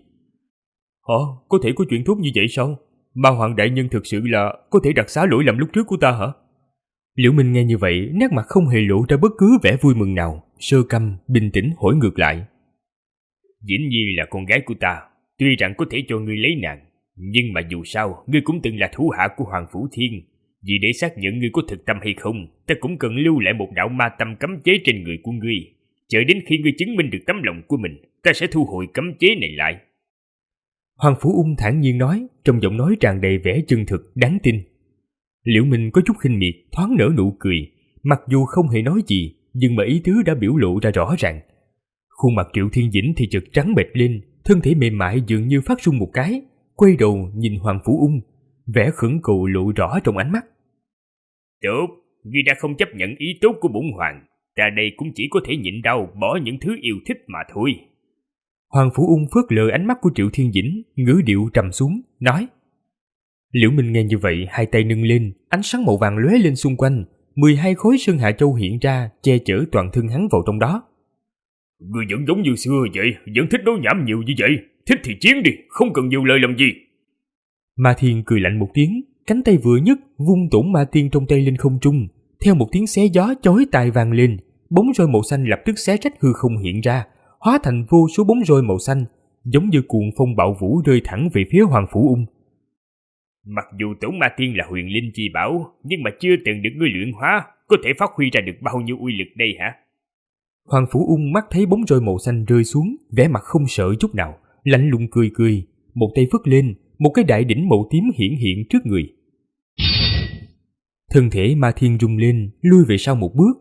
Có thể có chuyện tốt như vậy sao? Ma Hoàng đại nhân thực sự là có thể đặc xá lỗi lầm lúc trước của ta hả? Liễu Minh nghe như vậy, nét mặt không hề lộ ra bất cứ vẻ vui mừng nào, sơ căm, bình tĩnh hỏi ngược lại. Vĩnh Nhi là con gái của ta, tuy rằng có thể cho ngươi lấy nàng, nhưng mà dù sao, ngươi cũng từng là thủ hạ của Hoàng Phủ Thiên. Vì để xác nhận ngươi có thực tâm hay không, ta cũng cần lưu lại một đạo ma tâm cấm chế trên người của ngươi. Chờ đến khi ngươi chứng minh được tấm lòng của mình, ta sẽ thu hồi cấm chế này lại. Hoàng Phủ Ung thản nhiên nói, trong giọng nói tràn đầy vẻ chân thực, đáng tin. Liễu Minh có chút khinh miệt, thoáng nở nụ cười, mặc dù không hề nói gì, nhưng mà ý tứ đã biểu lộ ra rõ ràng. Khuôn mặt Triệu Thiên Dĩnh thì chợt trắng bệch lên, thân thể mềm mại dường như phát run một cái, quay đầu nhìn Hoàng Phủ Ung, vẻ khẩn cầu lộ rõ trong ánh mắt. Tốt, ngươi đã không chấp nhận ý tốt của bổn hoàng, ta đây cũng chỉ có thể nhịn đau bỏ những thứ yêu thích mà thôi. Hoàng Phủ Ung phớt lờ ánh mắt của Triệu Thiên Dĩnh, ngữ điệu trầm xuống, nói. Liễu Minh nghe như vậy, hai tay nâng lên, ánh sáng màu vàng lóe lên xung quanh, 12 khối Sơn Hà Châu hiện ra, che chở toàn thân hắn vào trong đó. Ngươi vẫn giống như xưa vậy, vẫn thích nói nhảm nhiều như vậy, thích thì chiến đi, không cần nhiều lời làm gì. Ma Thiên cười lạnh một tiếng, cánh tay vừa nhấc, vung Tổn Ma Tiên trong tay lên không trung, theo một tiếng xé gió chói tai vang lên, bóng roi màu xanh lập tức xé rách hư không hiện ra, hóa thành vô số bóng roi màu xanh, giống như cuồng phong bạo vũ rơi thẳng về phía Hoàng Phủ Ung. Mặc dù Tổn Ma Tiên là huyền linh chi bảo, nhưng mà chưa từng được ngươi luyện hóa, có thể phát huy ra được bao nhiêu uy lực đây hả? Hoàng Phủ Ung mắt thấy bóng roi màu xanh rơi xuống, vẻ mặt không sợ chút nào, lạnh lùng cười cười, một tay phất lên, một cái đại đỉnh màu tím hiển hiện trước người. Thân thể Ma Thiên rung lên, lui về sau một bước.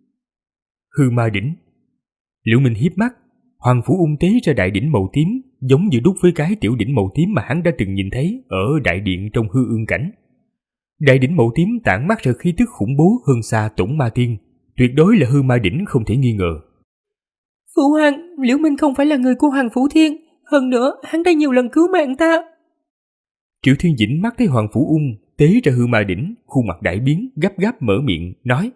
Hư Ma đỉnh. Liễu Minh híp mắt, Hoàng Phủ Ung tế ra đại đỉnh màu tím, giống như đúc với cái tiểu đỉnh màu tím mà hắn đã từng nhìn thấy ở đại điện trong Hư Ương cảnh. Đại đỉnh màu tím tản mát ra khí tức khủng bố hơn xa Tổn Ma Tiên, tuyệt đối là Hư Ma đỉnh không thể nghi ngờ. Phụ hoàng, Liễu Minh không phải là người của Hoàng Phủ Thiên, hơn nữa hắn đã nhiều lần cứu mạng ta. Triệu Thiên Dĩnh mắt thấy Hoàng Phủ Ung tế ra Hư Ma đỉnh, khuôn mặt đại biến, gấp gáp mở miệng nói: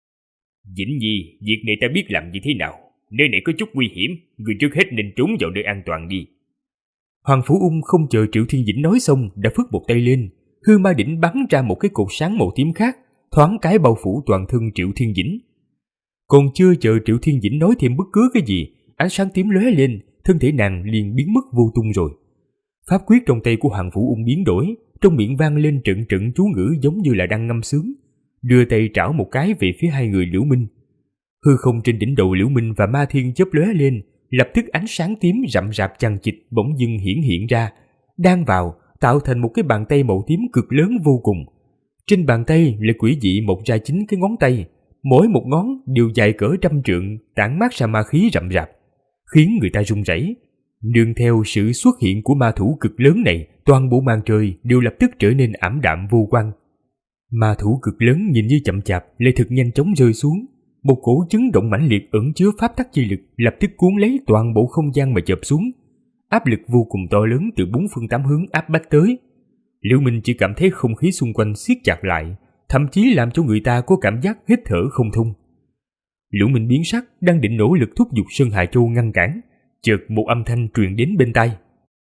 Vĩnh Nhi, việc này ta biết làm như thế nào. Nơi này có chút nguy hiểm, người trước hết nên trốn vào nơi an toàn đi. Hoàng Phủ Ung không chờ Triệu Thiên Dĩnh nói xong đã phất một tay lên, Hư Ma đỉnh bắn ra một cái cột sáng màu tím khác, thoáng cái bao phủ toàn thân Triệu Thiên Dĩnh. Còn chưa chờ Triệu Thiên Dĩnh nói thêm bất cứ cái gì, ánh sáng tím lóe lên, thân thể nàng liền biến mất vô tung rồi. Pháp quyết trong tay của Hoàng Phủ Ung biến đổi, trong miệng vang lên trận trận chú ngữ giống như là đang ngâm sướng, đưa tay trảo một cái về phía hai người Liễu Minh. Hư không trên đỉnh đầu Liễu Minh và Ma Thiên chớp lóe lên, lập tức ánh sáng tím rậm rạp chằng chịt bỗng dưng hiển hiện ra, đan vào tạo thành một cái bàn tay màu tím cực lớn vô cùng. Trên bàn tay lại quỷ dị mọc ra 9 cái ngón tay, mỗi một ngón đều dài cỡ 100 trượng, tản mát ra ma khí rậm rạp, khiến người ta run rẩy. Nương theo sự xuất hiện của ma thủ cực lớn này, toàn bộ màn trời đều lập tức trở nên ảm đạm vô quang. Ma thủ cực lớn nhìn như chậm chạp lại thực nhanh chóng rơi xuống, một cổ chấn động mãnh liệt ẩn chứa pháp tắc chi lực lập tức cuốn lấy toàn bộ không gian mà chộp xuống, áp lực vô cùng to lớn từ 4 phương 8 hướng áp bách tới. Liễu Minh chỉ cảm thấy không khí xung quanh siết chặt lại, thậm chí làm cho người ta có cảm giác hít thở không thông. Liễu Minh biến sắc, đang định nỗ lực thúc giục Sơn Hà Châu ngăn cản, chợt một âm thanh truyền đến bên tai.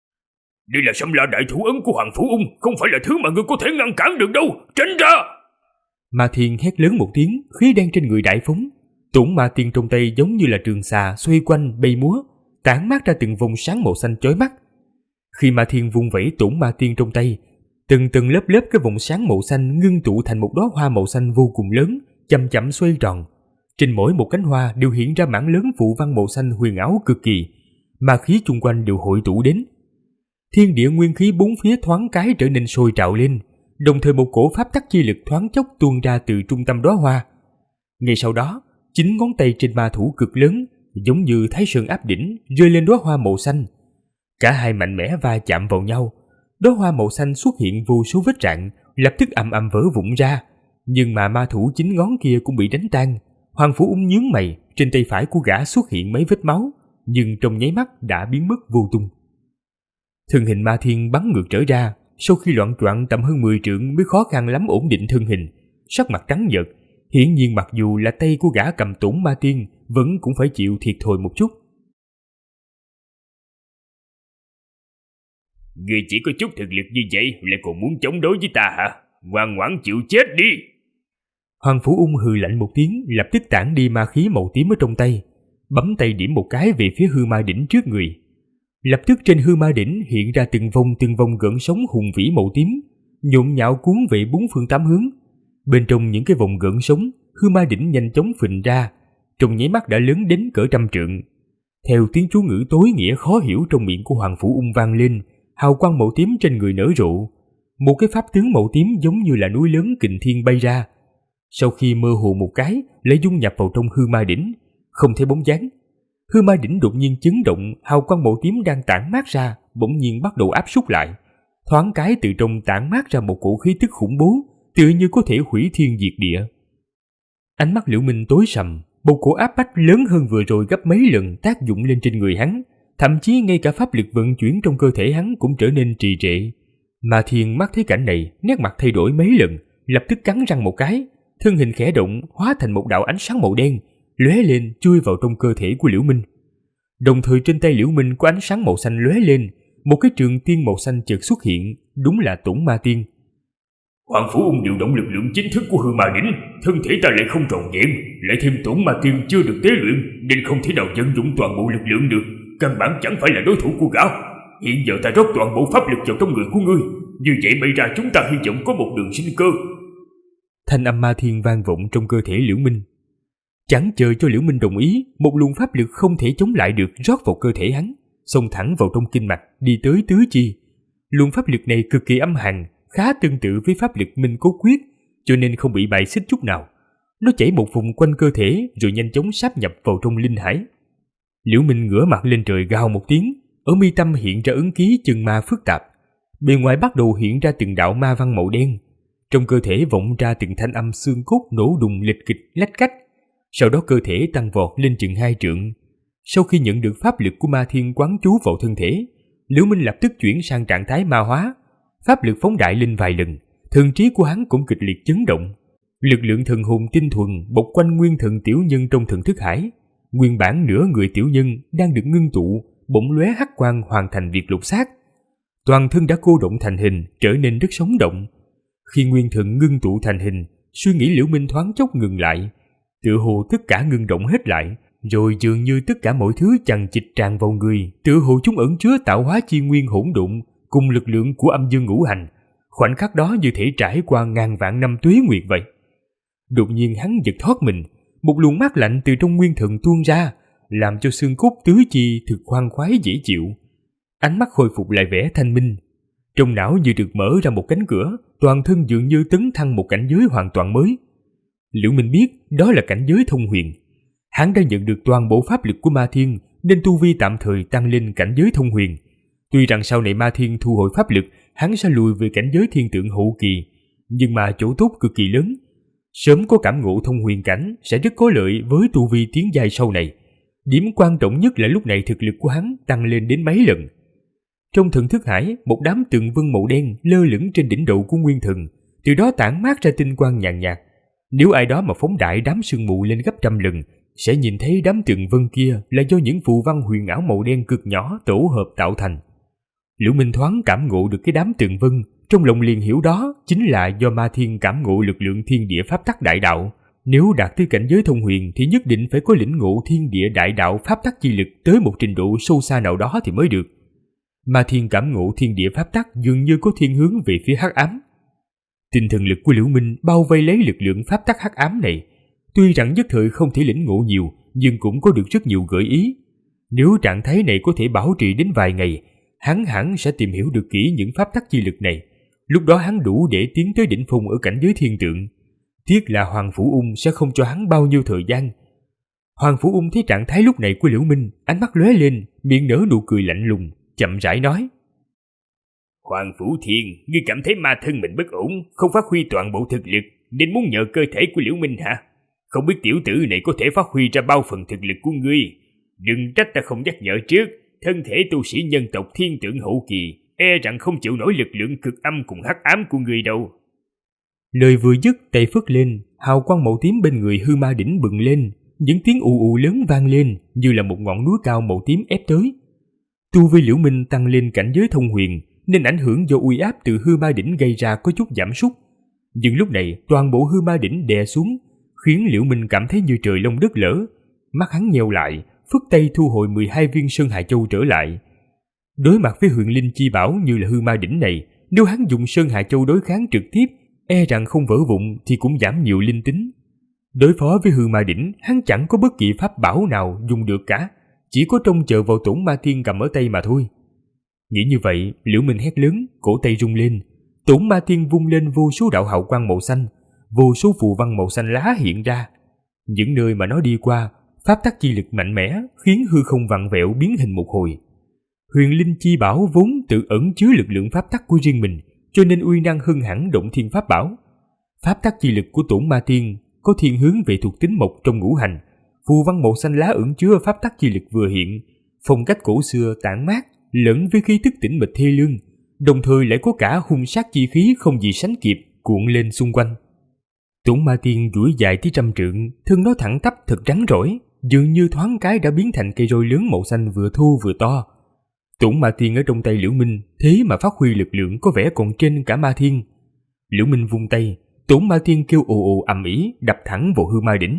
Đây là Sâm La đại thủ ấn của Hoàng Phủ Ung, không phải là thứ mà ngươi có thể ngăn cản được đâu, tránh ra! Ma Thiên hét lớn một tiếng, khí đen trên người đại phóng, Tổn Ma Tiên trong tay giống như là trường xà xoay quanh bay múa, tản mát ra từng vòng sáng màu xanh chói mắt. Khi Ma Thiên vung vẩy Tổn Ma Tiên trong tay, từng tầng lớp lớp cái vòng sáng màu xanh ngưng tụ thành một đóa hoa màu xanh vô cùng lớn, chậm chậm xoay tròn. Trên mỗi một cánh hoa đều hiện ra mảng lớn phù văn màu xanh huyền ảo cực kỳ, ma khí chung quanh đều hội tụ đến. Thiên địa nguyên khí bốn phía thoáng cái trở nên sôi trào lên, đồng thời một cổ pháp tắc chi lực thoáng chốc tuôn ra từ trung tâm đóa hoa. Ngay sau đó, 9 ngón tay trên ma thủ cực lớn, giống như Thái Sơn áp đỉnh, rơi lên đóa hoa màu xanh. Cả hai mạnh mẽ va chạm vào nhau, Đóa hoa màu xanh xuất hiện vô số vết rạn, lập tức ầm ầm vỡ vụn ra. Nhưng mà ma thủ 9 ngón kia cũng bị đánh tan. Hoàng Phủ Ung nhướng mày, trên tay phải của gã xuất hiện mấy vết máu, nhưng trong nháy mắt đã biến mất vô tung. Thân hình Ma Thiên bắn ngược trở ra, sau khi loạng choạng tầm hơn 10 trượng mới khó khăn lắm ổn định thân hình, sắc mặt trắng nhợt. Hiển nhiên mặc dù là tay của gã cầm tổn Ma Tiên, vẫn cũng phải chịu thiệt thòi một chút. Ngươi chỉ có chút thực lực như vậy lại còn muốn chống đối với ta hả? Ngoan ngoãn chịu chết đi! Hoàng Phủ Ung hừ lạnh một tiếng, lập tức tản đi ma khí màu tím ở trong tay, bấm tay điểm một cái về phía hư ma đỉnh trước người. Lập tức trên hư ma đỉnh hiện ra từng vòng gợn sóng hùng vĩ màu tím, nhộn nhạo cuốn về bốn phương tám hướng. Bên trong những cái vòng gợn sóng, hư ma đỉnh nhanh chóng phình ra, trong nháy mắt đã lớn đến cỡ 100 trượng. Theo tiếng chú ngữ tối nghĩa khó hiểu trong miệng của Hoàng Phủ Ung vang lên, hào quang màu tím trên người nở rộ. Một cái pháp tướng màu tím giống như là núi lớn kình thiên bay ra. Sau khi mơ hồ một cái, lại dung nhập vào trong hư ma đỉnh, không thấy bóng dáng. Hư ma đỉnh đột nhiên chấn động, hào quang màu tím đang tản mát ra, bỗng nhiên bắt đầu áp sút lại. Thoáng cái từ trong tản mát ra một cổ khí tức khủng bố, tựa như có thể hủy thiên diệt địa. Ánh mắt Liễu Minh tối sầm, một cổ áp bách lớn hơn vừa rồi gấp mấy lần tác dụng lên trên người hắn, thậm chí ngay cả pháp lực vận chuyển trong cơ thể hắn cũng trở nên trì trệ. Ma Thiên mắt thấy cảnh này, nét mặt thay đổi mấy lần, lập tức cắn răng một cái, thân hình khẽ động hóa thành một đạo ánh sáng màu đen, lóe lên chui vào trong cơ thể của Liễu Minh. Đồng thời trên tay Liễu Minh có ánh sáng màu xanh lóe lên, một cái trường tiên màu xanh chợt xuất hiện, đúng là Tổn Ma Tiên. Hoàng Phủ Ung điều động lực lượng chính thức của hư ma đỉnh, thân thể ta lại không trọn vẹn, lại thêm Tổn Ma Tiên chưa được tế luyện, nên không thể nào vận dụng toàn bộ lực lượng được, căn bản chẳng phải là đối thủ của gã. Hiện giờ ta rót toàn bộ pháp lực vào trong người của ngươi, như vậy may ra chúng ta hy vọng có một đường sinh cơ. Thanh âm Ma Thiên vang vọng trong cơ thể Liễu Minh. Chẳng chờ cho Liễu Minh đồng ý, một luồng pháp lực không thể chống lại được rót vào cơ thể hắn, xông thẳng vào trong kinh mạch, đi tới tứ chi. Luồng pháp lực này cực kỳ âm hàn, khá tương tự với pháp lực Minh Cốt Quyết, cho nên không bị bài xích chút nào. Nó chảy một vùng quanh cơ thể rồi nhanh chóng sáp nhập vào trong linh hải. Liễu Minh ngửa mặt lên trời gào một tiếng, ở mi tâm hiện ra ấn ký chân ma phức tạp, bề ngoài bắt đầu hiện ra từng đạo ma văn màu đen. Trong cơ thể vọng ra từng thanh âm xương cốt nổ đùng lịch kịch lách cách. Sau đó cơ thể tăng vọt lên chừng 2 trượng. Sau khi nhận được pháp lực của Ma Thiên quán trú vào thân thể, Liễu Minh lập tức chuyển sang trạng thái ma hóa, pháp lực phóng đại lên vài lần, thần trí của hắn cũng kịch liệt chấn động. Lực lượng thần hồn tinh thuần bọc quanh nguyên thần tiểu nhân trong thần thức hải. Nguyên bản nửa người tiểu nhân đang được ngưng tụ, bỗng lóe hắc quang hoàn thành việc lột xác. Toàn thân đã cô động thành hình, trở nên rất sống động. Khi nguyên thần ngưng tụ thành hình, suy nghĩ Liễu Minh thoáng chốc ngừng lại, tựa hồ tất cả ngưng động hết lại, rồi dường như tất cả mọi thứ chằng chịt tràn vào người, tựa hồ chúng ẩn chứa tạo hóa chi nguyên hỗn độn cùng lực lượng của âm dương ngũ hành, khoảnh khắc đó như thể trải qua ngàn vạn năm tuế nguyệt vậy. Đột nhiên hắn giật thoát mình, một luồng mát lạnh từ trong nguyên thần tuôn ra, làm cho xương cốt tứ chi thực khoan khoái dễ chịu. Ánh mắt khôi phục lại vẻ thanh minh, trong não như được mở ra một cánh cửa, toàn thân dường như tấn thăng một cảnh giới hoàn toàn mới. Liễu Minh biết đó là cảnh giới thông huyền. Hắn đã nhận được toàn bộ pháp lực của Ma Thiên, nên tu vi tạm thời tăng lên cảnh giới thông huyền. Tuy rằng sau này Ma Thiên thu hồi pháp lực, hắn sẽ lùi về cảnh giới thiên tượng hậu kỳ, nhưng mà chỗ tốt cực kỳ lớn. Sớm có cảm ngộ thông huyền cảnh sẽ rất có lợi với tu vi tiến giai sau này. Điểm quan trọng nhất là lúc này thực lực của hắn tăng lên đến mấy lần. Trong thần thức hải, một đám tường vân màu đen lơ lửng trên đỉnh đầu của nguyên thần, từ đó tản mát ra tinh quang nhàn nhạt. Nếu ai đó mà phóng đại đám sương mù lên gấp 100 lần, sẽ nhìn thấy đám tường vân kia là do những phù văn huyền ảo màu đen cực nhỏ tổ hợp tạo thành. Liễu Minh thoáng cảm ngộ được cái đám tường vân, trong lòng liền hiểu đó chính là do Ma Thiên cảm ngộ lực lượng thiên địa pháp tắc đại đạo. Nếu đạt tới cảnh giới thông huyền thì nhất định phải có lĩnh ngộ thiên địa đại đạo pháp tắc chi lực tới một trình độ sâu xa nào đó thì mới được. Ma Thiên cảm ngộ thiên địa pháp tắc dường như có thiên hướng về phía hắc ám. Tinh thần lực của Liễu Minh bao vây lấy lực lượng pháp tắc hắc ám này. Tuy rằng nhất thời không thể lĩnh ngộ nhiều, nhưng cũng có được rất nhiều gợi ý. Nếu trạng thái này có thể bảo trì đến vài ngày, hắn hẳn sẽ tìm hiểu được kỹ những pháp tắc chi lực này. Lúc đó hắn đủ để tiến tới đỉnh phong ở cảnh giới thiên tượng. Tiếc là Hoàng Phủ Ung sẽ không cho hắn bao nhiêu thời gian. Hoàng Phủ Ung thấy trạng thái lúc này của Liễu Minh, ánh mắt lóe lên, miệng nở nụ cười lạnh lùng, chậm rãi nói: Hoàng Phủ Thiên, ngươi cảm thấy ma thân mình bất ổn, không phát huy toàn bộ thực lực, nên muốn nhờ cơ thể của Liễu Minh hả? Không biết tiểu tử này có thể phát huy ra bao phần thực lực của ngươi. Đừng trách ta không nhắc nhở trước, thân thể tu sĩ nhân tộc thiên tượng hậu kỳ, e rằng không chịu nổi lực lượng cực âm cùng hắc ám của ngươi đâu. Lời vừa dứt, tay phất lên, hào quang màu tím bên người hư ma đỉnh bừng lên, những tiếng ù ù lớn vang lên như là một ngọn núi cao màu tím ép tới. Tu vi Liễu Minh tăng lên cảnh giới thông huyền, nên ảnh hưởng do uy áp từ hư ma đỉnh gây ra có chút giảm sút. Nhưng lúc này toàn bộ hư ma đỉnh đè xuống, khiến Liễu Minh cảm thấy như trời long đất lở. Mắt hắn nheo lại, phất tay thu hồi 12 viên Sơn Hà Châu trở lại. Đối mặt với Huyền Linh Chi Bảo như là hư ma đỉnh này, nếu hắn dùng Sơn Hà Châu đối kháng trực tiếp, e rằng không vỡ vụn thì cũng giảm nhiều linh tính. Đối phó với hư ma đỉnh, hắn chẳng có bất kỳ pháp bảo nào dùng được cả, chỉ có trông chờ vào Tổn Ma Tiên cầm ở tay mà thôi. Nghĩ như vậy, Liễu Minh hét lớn, cổ tay rung lên. Tổn Ma Tiên vung lên vô số đạo hào quang màu xanh, vô số phù văn màu xanh lá hiện ra. Những nơi mà nó đi qua, pháp tắc chi lực mạnh mẽ khiến hư không vặn vẹo biến hình một hồi. Huyền Linh Chi Bảo vốn tự ẩn chứa lực lượng pháp tắc của riêng mình, cho nên uy năng hơn hẳn động thiên pháp bảo. Pháp tắc chi lực của Tổn Ma Tiên có thiên hướng về thuộc tính mộc trong ngũ hành, phù văn màu xanh lá ẩn chứa pháp tắc chi lực vừa hiện, phong cách cổ xưa tản mát lẫn với khí tức tĩnh mịch thê lương, đồng thời lại có cả hung sát chi khí không gì sánh kịp cuộn lên xung quanh. Tổn Ma Tiên duỗi dài tới 100 trượng, thân nó thẳng tắp thật rắn rỏi, dường như thoáng cái đã biến thành cây roi lớn màu xanh vừa thô vừa to. Tổn Ma Tiên ở trong tay Liễu Minh thế mà phát huy lực lượng có vẻ còn trên cả Ma Thiên. Liễu Minh vung tay, Tổn Ma Tiên kêu ồ ồ ầm ĩ đập thẳng vào hư ma đỉnh.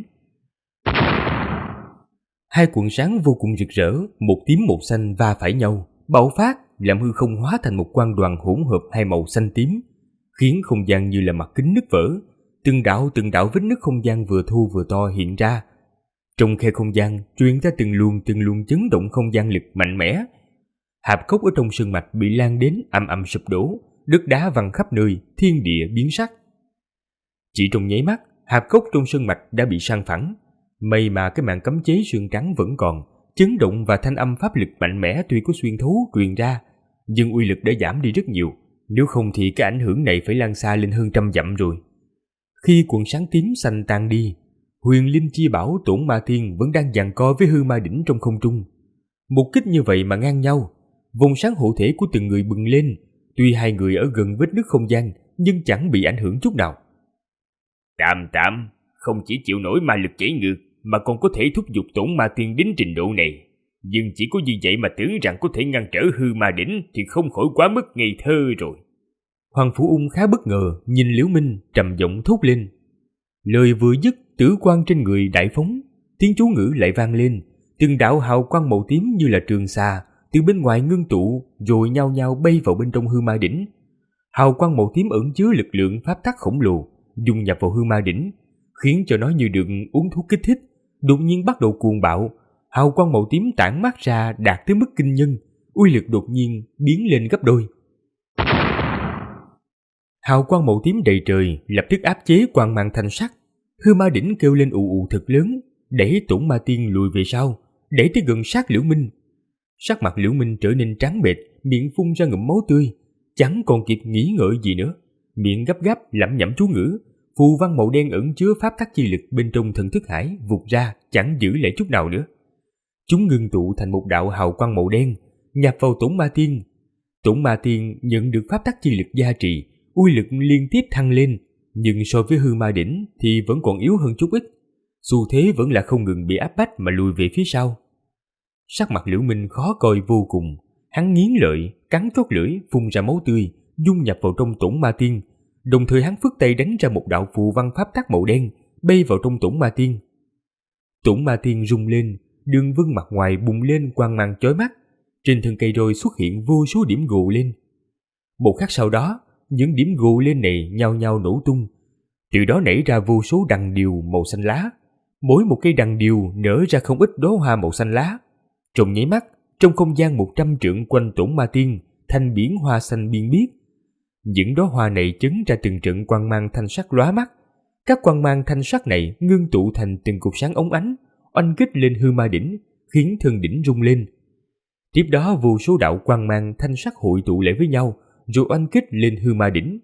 Hai cuộn sáng vô cùng rực rỡ, một tím một xanh va phải nhau, bạo phát làm hư không hóa thành một quang đoàn hỗn hợp hai màu xanh tím, khiến không gian như là mặt kính nứt vỡ, từng đạo vết nứt không gian vừa thô vừa to hiện ra. Trong khe không gian truyền ra từng luồng chấn động không gian lực mạnh mẽ. Hạp cốc ở trong sơn mạch bị lan đến ầm ầm sụp đổ, đất đá văng khắp nơi, thiên địa biến sắc. Chỉ trong nháy mắt, hạp cốc trong sơn mạch đã bị san phẳng. May mà cái màn cấm chế sương trắng vẫn còn, chấn động và thanh âm pháp lực mạnh mẽ tuy có xuyên thấu truyền ra, nhưng uy lực đã giảm đi rất nhiều, nếu không thì cái ảnh hưởng này phải lan xa lên hơn 100 dặm rồi. Khi cuộn sáng tím xanh tan đi, Huyền Linh Chi Bảo Tổn Ma Tiên vẫn đang giằng co với hư ma đỉnh trong không trung. Một kích như vậy mà ngang nhau, vòng sáng hộ thể của từng người bừng lên, tuy hai người ở gần vết nứt không gian nhưng chẳng bị ảnh hưởng chút nào. Tạm, không chỉ chịu nổi ma lực chảy ngược mà còn có thể thúc giục Tổn Ma Tiên đến trình độ này. Nhưng chỉ có như vậy mà tưởng rằng có thể ngăn trở hư ma đỉnh thì không khỏi quá mức ngây thơ rồi. Hoàng Phủ Ung khá bất ngờ, nhìn Liễu Minh trầm giọng thốt lên. Lời vừa dứt, tử quang trên người đại phóng, tiếng chú ngữ lại vang lên, từng đạo hào quang màu tím như là trường xà từ bên ngoài ngưng tụ rồi nhao nhao bay vào bên trong hư ma đỉnh. Hào quang màu tím ẩn chứa lực lượng pháp tắc khổng lồ, dung nhập vào hư ma đỉnh, khiến cho nó như được uống thuốc kích thích, đột nhiên bắt đầu cuồng bạo. Hào quang màu tím tản mát ra đạt tới mức kinh nhân, uy lực đột nhiên biến lên gấp đôi. Hào quang màu tím đầy trời lập tức áp chế quang mang thanh sắc. Hư ma đỉnh kêu lên ù ù thật lớn, đẩy Tổn Ma Tiên lùi về sau, đẩy tới gần sát Liễu Minh. Sắc mặt Liễu Minh trở nên trắng bệch, miệng phun ra ngụm máu tươi, chẳng còn kịp nghĩ ngợi gì nữa, miệng gấp gáp lẩm nhẩm chú ngữ. Phù văn màu đen ẩn chứa pháp tắc chi lực bên trong thần thức hải vụt ra, chẳng giữ lại chút nào nữa. Chúng ngưng tụ thành một đạo hào quang màu đen, nhập vào Tổn Ma Tiên. Tổn Ma Tiên nhận được pháp tắc chi lực gia trì, uy lực liên tiếp thăng lên, nhưng so với hư ma đỉnh thì vẫn còn yếu hơn chút ít. Xu thế vẫn là không ngừng bị áp bách mà lùi về phía sau. Sắc mặt Liễu Minh khó coi vô cùng, hắn nghiến lợi, cắn chót lưỡi, phun ra máu tươi, dung nhập vào trong Tổn Ma Tiên. Đồng thời hắn phất tay đánh ra một đạo phù văn pháp tắc màu đen, bay vào trong Tổn Ma Tiên. Tổn Ma Tiên rung lên, đường vân mặt ngoài bùng lên quang mang chói mắt, trên thân cây roi xuất hiện vô số điểm gồ lên. Một khắc sau đó, những điểm gồ lên này nhao nhao nổ tung, từ đó nảy ra vô số đằng điều màu xanh lá. Mỗi một cây đằng điều nở ra không ít đóa hoa màu xanh lá. Trong nháy mắt, trong không gian 100 trượng quanh Tổn Ma Tiên thành biển hoa xanh biên biếc. Những đóa hoa này chấn ra từng trận quang mang thanh sắc lóa mắt. Các quang mang thanh sắc này ngưng tụ thành từng cục sáng óng ánh, oanh kích lên hư ma đỉnh, khiến thân đỉnh rung lên. Tiếp đó vô số đạo quang mang thanh sắc hội tụ lại với nhau, rồi oanh kích lên hư ma đỉnh.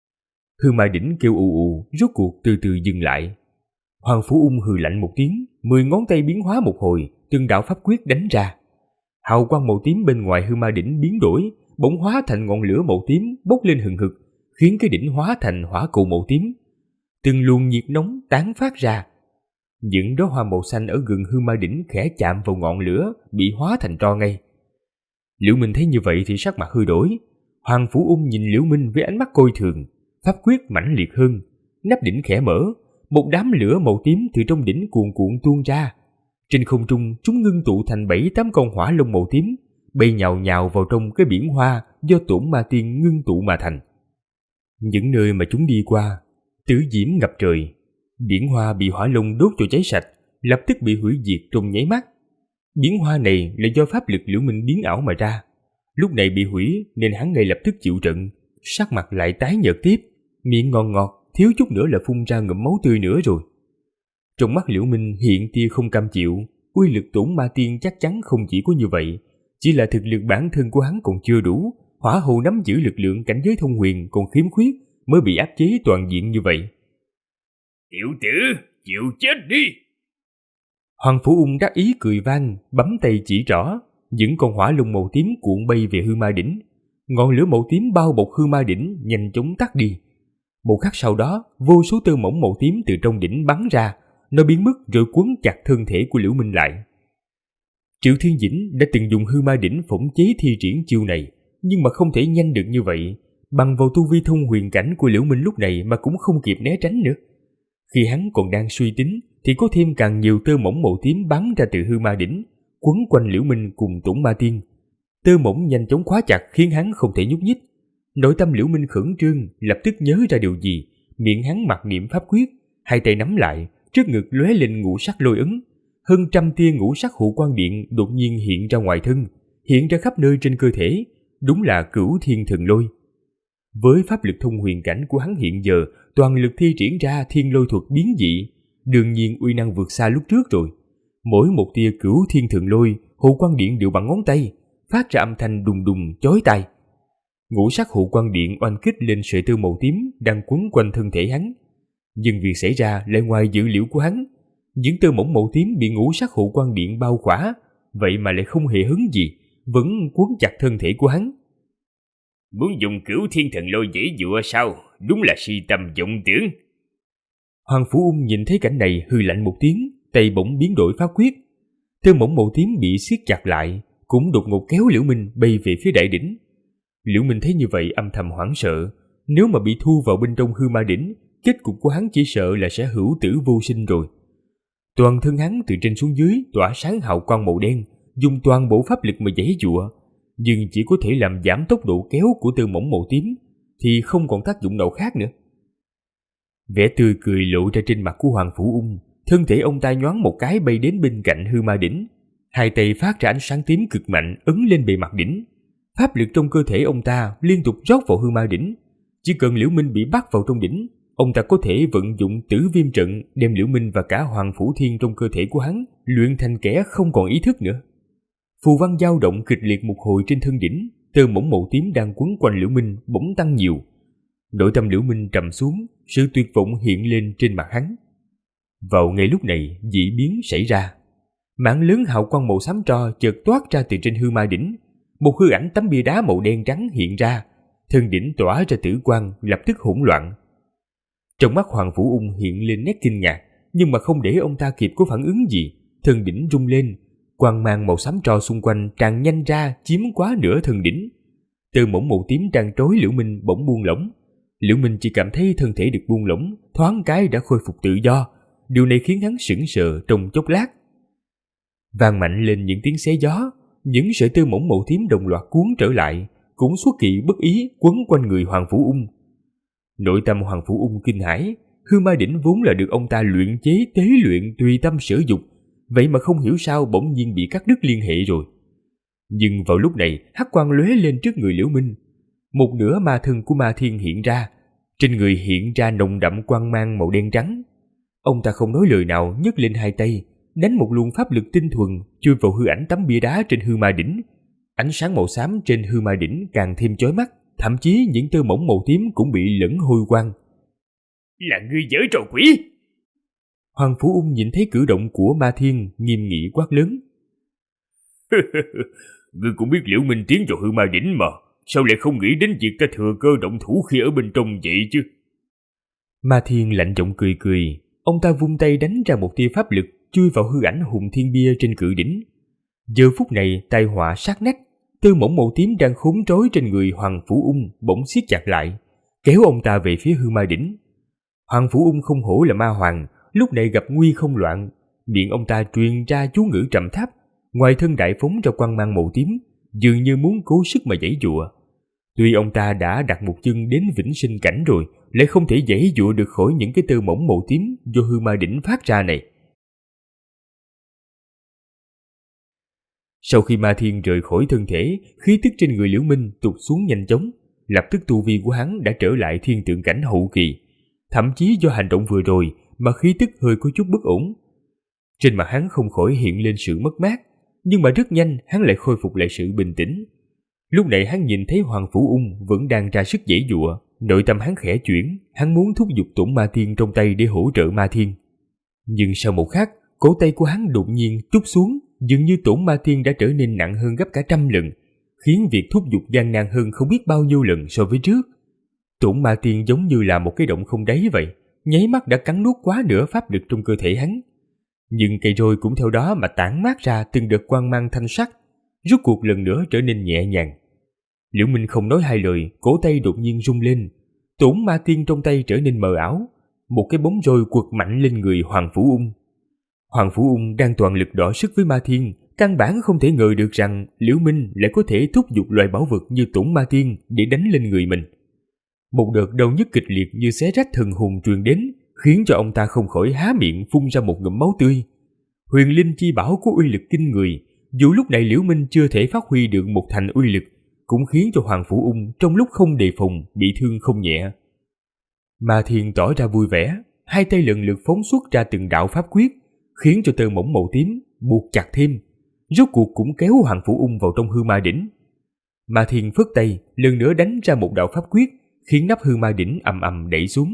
Hư ma đỉnh kêu ù ù, rốt cuộc từ từ dừng lại. Hoàng Phủ Ung hừ lạnh một tiếng, 10 ngón tay biến hóa một hồi, từng đạo pháp quyết đánh ra. Hào quang màu tím bên ngoài hư ma đỉnh biến đổi, bỗng hóa thành ngọn lửa màu tím bốc lên hừng hực, khiến cái đỉnh hóa thành hỏa cầu màu tím. Từng luồng nhiệt nóng tán phát ra. Những đóa hoa màu xanh ở gần hư ma đỉnh khẽ chạm vào ngọn lửa, bị hóa thành tro ngay. Liễu Minh thấy như vậy thì sắc mặt hư đổi. Hoàng Phủ Ung nhìn Liễu Minh với ánh mắt coi thường, pháp quyết mãnh liệt hơn, nắp đỉnh khẽ mở, một đám lửa màu tím từ trong đỉnh cuồn cuộn tuôn ra. Trên không trung, chúng ngưng tụ thành 7-8 con hỏa long màu tím, bay nhào nhào vào trong cái biển hoa do Tổn Ma Tiên ngưng tụ mà thành. Những nơi mà chúng đi qua, tử diễm ngập trời. Biển hoa bị hỏa long đốt cho cháy sạch, lập tức bị hủy diệt trong nháy mắt. Biển hoa này là do pháp lực Liễu Minh biến ảo mà ra. Lúc này bị hủy nên hắn ngay lập tức chịu trận, sắc mặt lại tái nhợt tiếp, miệng ngọt ngọt, thiếu chút nữa là phun ra ngụm máu tươi nữa rồi. Trong mắt Liễu Minh hiện tia không cam chịu, uy lực Tổn Ma Tiên chắc chắn không chỉ có như vậy, chỉ là thực lực bản thân của hắn còn chưa đủ, hỏa hầu nắm giữ lực lượng cảnh giới thông huyền còn khiếm khuyết mới bị áp chế toàn diện như vậy. Tiểu tử, chịu chết đi! Hoàng Phủ Ung đắc ý cười vang, bấm tay chỉ rõ, những con hỏa long màu tím cuộn bay về hư ma đỉnh. Ngọn lửa màu tím bao bọc hư ma đỉnh nhanh chóng tắt đi. Một khắc sau đó, vô số tơ mỏng màu tím từ trong đỉnh bắn ra, nó biến mất rồi quấn chặt thân thể của Liễu Minh lại. Triệu Thiên Dĩnh đã từng dùng hư ma đỉnh phỏng chế thi triển chiêu này, nhưng mà không thể nhanh được như vậy. Bằng vào tu vi thông huyền cảnh của Liễu Minh lúc này mà cũng không kịp né tránh nữa. Khi hắn còn đang suy tính, thì có thêm càng nhiều tơ mỏng màu tím bắn ra từ hư ma đỉnh, quấn quanh Liễu Minh cùng Tổn Ma Tiên. Tơ mỏng nhanh chóng khóa chặt khiến hắn không thể nhúc nhích. Nội tâm Liễu Minh khẩn trương, lập tức nhớ ra điều gì, miệng hắn mặc niệm pháp quyết, hai tay nắm lại, trước ngực lóe lên ngũ sắc lôi ấn. Hơn 100 tia ngũ sắc hụ quang điện đột nhiên hiện ra ngoài thân, hiện ra khắp nơi trên cơ thể, đúng là Cửu Thiên Thần Lôi. Với pháp lực thông huyền cảnh của hắn hiện giờ, toàn lực thi triển ra thiên lôi thuật biến dị, đương nhiên uy năng vượt xa lúc trước rồi. Mỗi một tia Cửu Thiên Thần Lôi, hụ quang điện đều bằng ngón tay, phát ra âm thanh đùng đùng chói tai. Ngũ sắc hụ quang điện oanh kích lên sợi tơ màu tím đang quấn quanh thân thể hắn. Nhưng việc xảy ra lại ngoài dự liệu của hắn. Những tơ mỏng màu tím bị ngũ sắc hụ quang điện bao khỏa, vậy mà lại không hề hứng gì, vẫn quấn chặt thân thể của hắn. Muốn dùng Cửu Thiên Thần Lôi dễ dụa sao? Đúng là si tâm vọng tưởng. Hoàng Phủ Ung nhìn thấy cảnh này hừ lạnh một tiếng, tay bỗng biến đổi pháp quyết. Tơ mỏng màu tím bị siết chặt lại, cũng đột ngột kéo Liễu Minh bay về phía đại đỉnh. Liễu Minh thấy như vậy âm thầm hoảng sợ, nếu mà bị thu vào bên trong hư ma đỉnh, kết cục của hắn chỉ sợ là sẽ hữu tử vô sinh rồi. Toàn thân hắn từ trên xuống dưới tỏa sáng hào quang màu đen, dùng toàn bộ pháp lực mà giãy giụa, nhưng chỉ có thể làm giảm tốc độ kéo của tơ mỏng màu tím, thì không còn tác dụng nào khác nữa. Vẻ tươi cười lộ ra trên mặt của Hoàng Phủ Ung, thân thể ông ta nhoáng một cái bay đến bên cạnh hư ma đỉnh, hai tay phát ra ánh sáng tím cực mạnh ấn lên bề mặt đỉnh. Pháp lực trong cơ thể ông ta liên tục rót vào hư ma đỉnh. Chỉ cần Liễu Minh bị bắt vào trong đỉnh, ông ta có thể vận dụng Tử Viêm trận đem Liễu Minh và cả Hoàng Phủ Thiên trong cơ thể của hắn luyện thành kẻ không còn ý thức nữa. Phù văn dao động kịch liệt một hồi trên thân đỉnh, tơ mỏng màu tím đang quấn quanh Liễu Minh bỗng tăng nhiều. Nội tâm Liễu Minh trầm xuống, sự tuyệt vọng hiện lên trên mặt hắn. Vào ngay lúc này, dị biến xảy ra. Mảng lớn hào quang màu xám tro chợt toát ra từ trên hư ma đỉnh. Một hư ảnh tấm bia đá màu đen trắng hiện ra, thân đỉnh tỏa ra tử quang, lập tức hỗn loạn. Trong mắt Hoàng Phủ Ung hiện lên nét kinh ngạc, nhưng mà không để ông ta kịp có phản ứng gì, thân đỉnh rung lên, quang mang màu xám tro xung quanh tràn nhanh ra chiếm quá nửa thân đỉnh. Tơ mỏng màu tím đang trói Liễu Minh bỗng buông lỏng. Liễu Minh chỉ cảm thấy thân thể được buông lỏng, thoáng cái đã khôi phục tự do. Điều này khiến hắn sững sờ trong chốc lát. Vang mạnh lên những tiếng xé gió, những sợi tơ mỏng màu tím đồng loạt cuốn trở lại, cũng xuất kỳ bất ý quấn quanh người Hoàng Phủ Ung. Nội tâm Hoàng Phủ Ung kinh hãi, hư ma đỉnh vốn là được ông ta luyện chế tế luyện tùy tâm sử dụng, vậy mà không hiểu sao bỗng nhiên bị cắt đứt liên hệ rồi. Nhưng vào lúc này, hắc quang lóe lên trước người Liễu Minh. Một nửa ma thân của Ma Thiên hiện ra, trên người hiện ra nồng đậm quang mang màu đen trắng. Ông ta không nói lời nào, nhấc lên hai tay, đánh một luồng pháp lực tinh thuần chui vào hư ảnh tấm bia đá trên hư ma đỉnh. Ánh sáng màu xám trên hư ma đỉnh càng thêm chói mắt, thậm chí những tơ mỏng màu tím cũng bị lẫn hôi quang. Là ngươi giở trò quỷ! Hoàng Phủ Ung nhìn thấy cử động của Ma Thiên, nghiêm nghị quát lớn. Ngươi cũng biết Liễu Minh tiến vào hư ma đỉnh mà, sao lại không nghĩ đến việc ta thừa cơ động thủ khi ở bên trong vậy chứ? Ma Thiên lạnh giọng cười cười, ông ta vung tay đánh ra một tia pháp lực chui vào hư ảnh Hùng Thiên Bia trên cự đỉnh. Giờ phút này tai họa sát nách, tơ mỏng màu tím đang khốn trói trên người Hoàng Phủ Ung bỗng siết chặt lại, kéo ông ta về phía hư ma đỉnh. Hoàng Phủ Ung không hổ là ma hoàng, lúc này gặp nguy không loạn, miệng ông ta truyền ra chú ngữ trầm thấp, ngoài thân đại phóng ra quang mang màu tím, dường như muốn cố sức mà giãy giụa. Tuy ông ta đã đặt một chân đến vĩnh sinh cảnh rồi, lại không thể giãy giụa được khỏi những cái tơ mỏng màu tím do hư ma đỉnh phát ra này. Sau khi Ma Thiên rời khỏi thân thể, khí tức trên người Liễu Minh tụt xuống nhanh chóng, lập tức tu vi của hắn đã trở lại thiên tượng cảnh hậu kỳ. Thậm chí do hành động vừa rồi mà khí tức hơi có chút bất ổn. Trên mặt hắn không khỏi hiện lên sự mất mát, nhưng mà rất nhanh hắn lại khôi phục lại sự bình tĩnh. Lúc này hắn nhìn thấy Hoàng Phủ Ung vẫn đang ra sức giãy giụa, nội tâm hắn khẽ chuyển, hắn muốn thúc giục Tổn Ma Thiên trong tay để hỗ trợ Ma Thiên. Nhưng sau một khắc, cổ tay của hắn đột nhiên trút xuống, dường như Tổn Ma Thiên đã trở nên nặng hơn gấp cả 100 lần, khiến việc thúc giục gian nan hơn không biết bao nhiêu lần so với trước. Tổn Ma Thiên giống như là một cái động không đáy vậy, nháy mắt đã cắn nuốt quá nửa pháp lực trong cơ thể hắn. Nhưng cây roi cũng theo đó mà tản mát ra từng đợt quang mang thanh sắc, rốt cuộc lần nữa trở nên nhẹ nhàng. Liễu Minh không nói hai lời, cổ tay đột nhiên rung lên, Tổn Ma Thiên trong tay trở nên mờ ảo, một cái bóng roi quật mạnh lên người Hoàng Phủ Ung. Hoàng Phủ Ung đang toàn lực đọ sức với Ma Thiên, căn bản không thể ngờ được rằng Liễu Minh lại có thể thúc giục loại bảo vật như Tổn Ma Thiên để đánh lên người mình. Một đợt đau nhức kịch liệt như xé rách thần hồn truyền đến, khiến cho ông ta không khỏi há miệng phun ra một ngụm máu tươi. Huyền linh chi bảo có uy lực kinh người, dù lúc này Liễu Minh chưa thể phát huy được một thành uy lực, cũng khiến cho Hoàng Phủ Ung trong lúc không đề phòng bị thương không nhẹ. Ma Thiên tỏ ra vui vẻ, hai tay lần lượt phóng xuất ra từng đạo pháp quyết, khiến cho tơ mỏng màu tím buộc chặt thêm, rốt cuộc cũng kéo Hoàng Phủ Ung vào trong hư ma đỉnh. Ma Thiên phất tay lần nữa đánh ra một đạo pháp quyết, khiến nắp hư ma đỉnh ầm ầm đẩy xuống.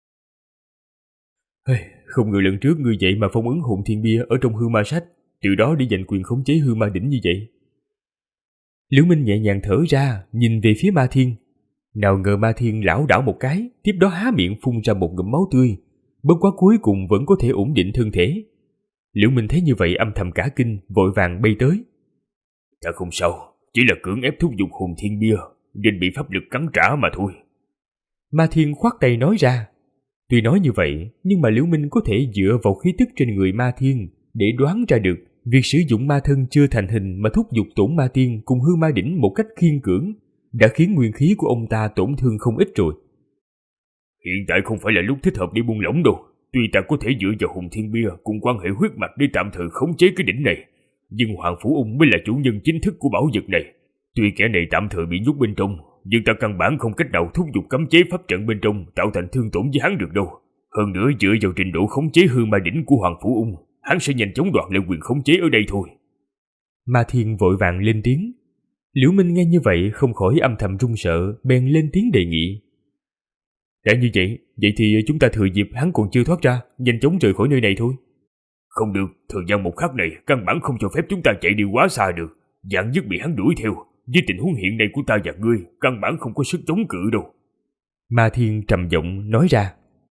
Không ngờ lần trước ngươi vậy mà phong ấn Hồn Thiên Bia ở trong hư ma sách, từ đó để giành quyền khống chế hư ma đỉnh như vậy. Liễu Minh nhẹ nhàng thở ra, nhìn về phía Ma Thiên. Nào ngờ Ma Thiên lảo đảo một cái, tiếp đó há miệng phun ra một ngụm máu tươi, bất quá cuối cùng vẫn có thể ổn định thân thể. Liễu Minh thấy như vậy âm thầm cả kinh, vội vàng bay tới. Ta không sao, chỉ là cưỡng ép thúc giục Hồn Thiên Bia, nên bị pháp lực cắn trả mà thôi. Ma Thiên khoát tay nói ra. Tuy nói như vậy, nhưng mà Liễu Minh có thể dựa vào khí tức trên người Ma Thiên để đoán ra được việc sử dụng ma thân chưa thành hình mà thúc giục Tổn Ma Thiên cùng hư ma đỉnh một cách khiên cưỡng đã khiến nguyên khí của ông ta tổn thương không ít rồi. Hiện tại không phải là lúc thích hợp để buông lỏng đâu. Tuy ta có thể dựa vào Hồn Thiên Bia cùng quan hệ huyết mạch để tạm thời khống chế cái đỉnh này, nhưng Hoàng Phủ Ung mới là chủ nhân chính thức của bảo vật này. Tuy kẻ này tạm thời bị nhốt bên trong, nhưng ta căn bản không cách nào thúc giục cấm chế pháp trận bên trong tạo thành thương tổn với hắn được đâu. Hơn nữa dựa vào trình độ khống chế hư ma đỉnh của Hoàng Phủ Ung, hắn sẽ nhanh chóng đoạt lại quyền khống chế ở đây thôi. Ma Thiên vội vàng lên tiếng. Liễu Minh nghe như vậy không khỏi âm thầm run sợ, bèn lên tiếng đề nghị. Đã như vậy thì chúng ta thừa dịp hắn còn chưa thoát ra, nhanh chóng rời khỏi nơi này thôi. Không được, thời gian một khắc này căn bản không cho phép chúng ta chạy đi quá xa được. Vạn nhất bị hắn đuổi theo, với tình huống hiện nay của ta và ngươi, căn bản không có sức chống cự đâu. Ma Thiên trầm giọng nói ra.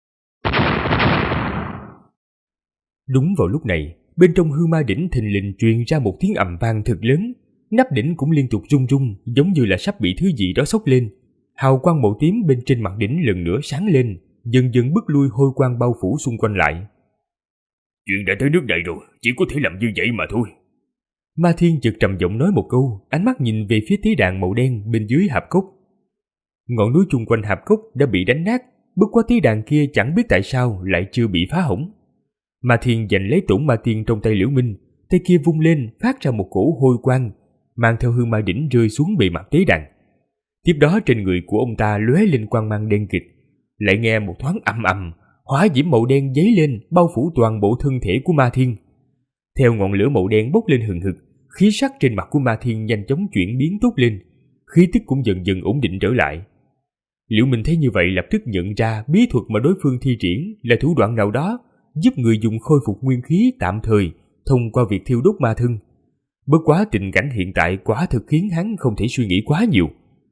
Đúng vào lúc này, bên trong hư ma đỉnh thình lình truyền ra một tiếng ầm vang thật lớn, nắp đỉnh cũng liên tục rung rung, giống như là sắp bị thứ gì đó xốc lên. Hào quang màu tím bên trên mặt đỉnh lần nữa sáng lên, dần dần bức lui hôi quang bao phủ xung quanh lại. Chuyện đã tới nước này rồi, chỉ có thể làm như vậy mà thôi. Ma Thiên chợt trầm giọng nói một câu, ánh mắt nhìn về phía tế đàn màu đen bên dưới hạp cốc. Ngọn núi chung quanh hạp cốc đã bị đánh nát, bất quá tế đàn kia chẳng biết tại sao lại chưa bị phá hỏng. Ma Thiên giành lấy Tổn Ma Tiên trong tay Liễu Minh, tay kia vung lên phát ra một cổ hôi quang, mang theo hư ma đỉnh rơi xuống bề mặt tế đàn. Tiếp đó trên người của ông ta lóe lên quang mang đen kịt, lại nghe một thoáng ầm ầm, hỏa diễm màu đen dấy lên bao phủ toàn bộ thân thể của Ma Thiên. Theo ngọn lửa màu đen bốc lên hừng hực, khí sắc trên mặt của Ma Thiên nhanh chóng chuyển biến tốt lên, khí tức cũng dần dần ổn định trở lại. Liễu Minh thấy như vậy lập tức nhận ra bí thuật mà đối phương thi triển là thủ đoạn nào đó giúp người dùng khôi phục nguyên khí tạm thời thông qua việc thiêu đốt ma thân. Bất quá tình cảnh hiện tại quả thực khiến hắn không thể suy nghĩ quá nhiều.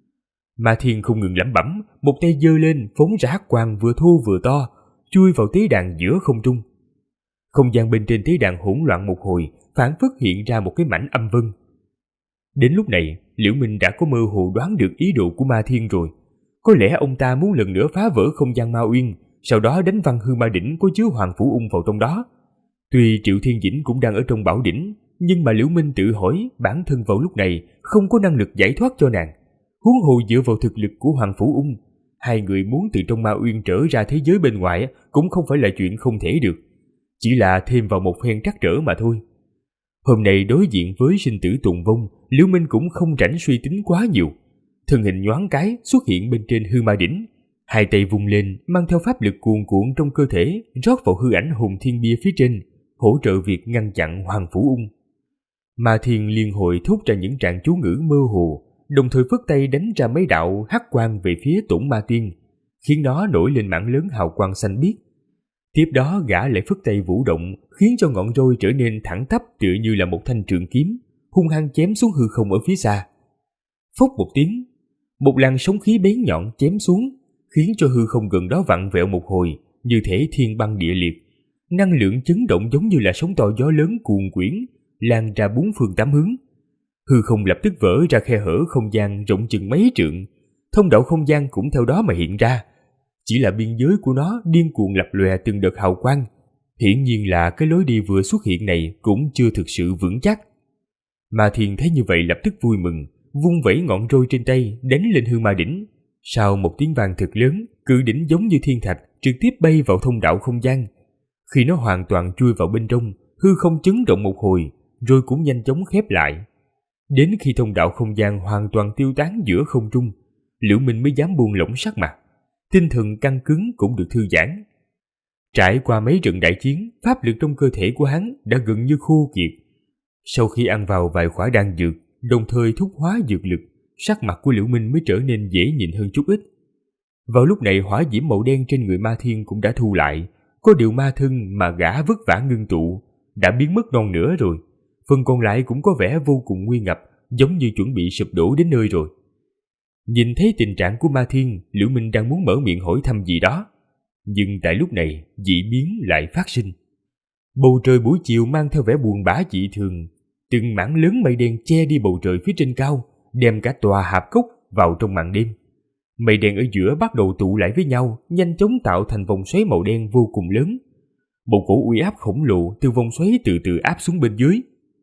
Ma Thiên không ngừng lẩm bẩm, một tay giơ lên phóng ra hắc quang vừa thô vừa to, chui vào tế đàn giữa không trung. Không gian bên trên tế đàn hỗn loạn một hồi, phảng phất hiện ra một cái mảnh âm vân. Đến lúc này, Liễu Minh đã có mơ hồ đoán được ý đồ của Ma Thiên rồi. Có lẽ ông ta muốn lần nữa phá vỡ không gian Ma Uyên, sau đó đánh văng hư ma đỉnh có chứa Hoàng Phủ Ung vào trong đó. Tuy Triệu Thiên Dĩnh cũng đang ở trong bảo đỉnh, nhưng mà Liễu Minh tự hỏi bản thân vào lúc này không có năng lực giải thoát cho nàng. Huống hồ dựa vào thực lực của Hoàng Phủ Ung, hai người muốn từ trong Ma Uyên trở ra thế giới bên ngoài cũng không phải là chuyện không thể được. Chỉ là thêm vào một phen trắc trở mà thôi. Hôm nay đối diện với sinh tử tùng vong, Liễu Minh cũng không rảnh suy tính quá nhiều. Thân hình nhoáng cái xuất hiện bên trên hư ma đỉnh, hai tay vung lên mang theo pháp lực cuồn cuộn trong cơ thể rót vào hư ảnh hồn thiên bia phía trên, hỗ trợ việc ngăn chặn Hoàng Phủ Ung. Ma Thiên liên hồi thốt ra những tràng chú ngữ mơ hồ, đồng thời phất tay đánh ra mấy đạo hắc quang về phía Tổn Ma Tiên, khiến nó nổi lên mảng lớn hào quang xanh biếc. Tiếp đó gã lại phất tay vũ động, khiến cho ngọn roi trở nên thẳng tắp tựa như là một thanh trường kiếm, hung hăng chém xuống hư không ở phía xa. Phốc một tiếng, một làn sóng khí bén nhọn chém xuống, khiến cho hư không gần đó vặn vẹo một hồi, như thể thiên băng địa liệt. Năng lượng chấn động giống như là sóng to gió lớn cuồn quyển, lan ra bốn phương tám hướng. Hư không lập tức vỡ ra khe hở không gian rộng chừng mấy trượng, thông đạo không gian cũng theo đó mà hiện ra. Chỉ là biên giới của nó điên cuồng lập lòe từng đợt hào quang. Hiển nhiên là cái lối đi vừa xuất hiện này cũng chưa thực sự vững chắc. Ma Thiên thấy như vậy lập tức vui mừng, vung vẩy ngọn roi trên tay đánh lên hư ma đỉnh. Sau một tiếng vang thật lớn, cự đỉnh giống như thiên thạch trực tiếp bay vào thông đạo không gian. Khi nó hoàn toàn chui vào bên trong, hư không chấn động một hồi, rồi cũng nhanh chóng khép lại. Đến khi thông đạo không gian hoàn toàn tiêu tán giữa không trung, Liễu Minh mới dám buông lỏng sắc mặt, tinh thần căng cứng cũng được thư giãn. Trải qua mấy trận đại chiến, pháp lực trong cơ thể của hắn đã gần như khô kiệt. Sau khi ăn vào vài khỏa đan dược, đồng thời thúc hóa dược lực, sắc mặt của Liễu Minh mới trở nên dễ nhìn hơn chút ít. Vào lúc này hỏa diễm màu đen trên người Ma Thiên cũng đã thu lại, có điều ma thân mà gã vất vả ngưng tụ đã biến mất non nửa rồi, phần còn lại cũng có vẻ vô cùng nguy ngập, giống như chuẩn bị sụp đổ đến nơi rồi. Nhìn thấy tình trạng của Ma Thiên, Liễu Minh đang muốn mở miệng hỏi thăm gì đó, nhưng tại lúc này dị biến lại phát sinh. Bầu trời buổi chiều mang theo vẻ buồn bã dị thường, từng mảng lớn mây đen che đi bầu trời phía trên cao, đem cả tòa hạp cốc vào trong màn đêm. Mây đen ở giữa bắt đầu tụ lại với nhau, nhanh chóng tạo thành vòng xoáy màu đen vô cùng lớn. Một cổ uy áp khổng lồ từ vòng xoáy từ từ áp xuống bên dưới.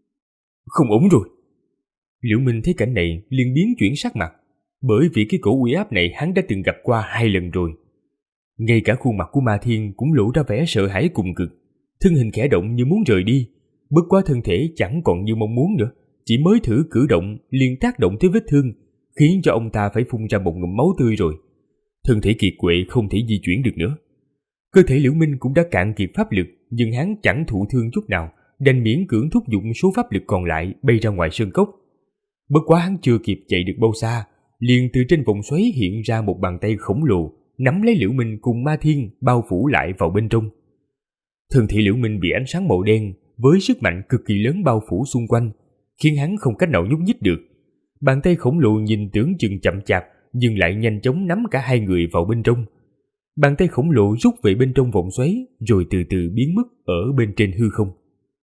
Không ổn rồi. Liễu Minh thấy cảnh này liền biến chuyển sắc mặt, bởi vì cái cổ uy áp này hắn đã từng gặp qua 2 lần rồi. Ngay cả khuôn mặt của Ma Thiên cũng lộ ra vẻ sợ hãi cùng cực, thân hình khẽ động như muốn rời đi, bất quá thân thể chẳng còn như mong muốn nữa, chỉ mới thử cử động liền tác động tới vết thương, khiến cho ông ta phải phun ra một ngụm máu tươi rồi. Thân thể kiệt quệ không thể di chuyển được nữa. Cơ thể Liễu Minh cũng đã cạn kiệt pháp lực, nhưng hắn chẳng thụ thương chút nào, đành miễn cưỡng thúc dụng số pháp lực còn lại bay ra ngoài sơn cốc. Bất quá hắn chưa kịp chạy được bao xa, liền từ trên vòng xoáy hiện ra một bàn tay khổng lồ, nắm lấy Liễu Minh cùng Ma Thiên bao phủ lại vào bên trong. Thân thể Liễu Minh bị ánh sáng màu đen với sức mạnh cực kỳ lớn bao phủ xung quanh, khiến hắn không cách nào nhúc nhích được. Bàn tay khổng lồ nhìn tưởng chừng chậm chạp, nhưng lại nhanh chóng nắm cả hai người vào bên trong. Bàn tay khổng lồ rút về bên trong vòng xoáy, rồi từ từ biến mất ở bên trên hư không.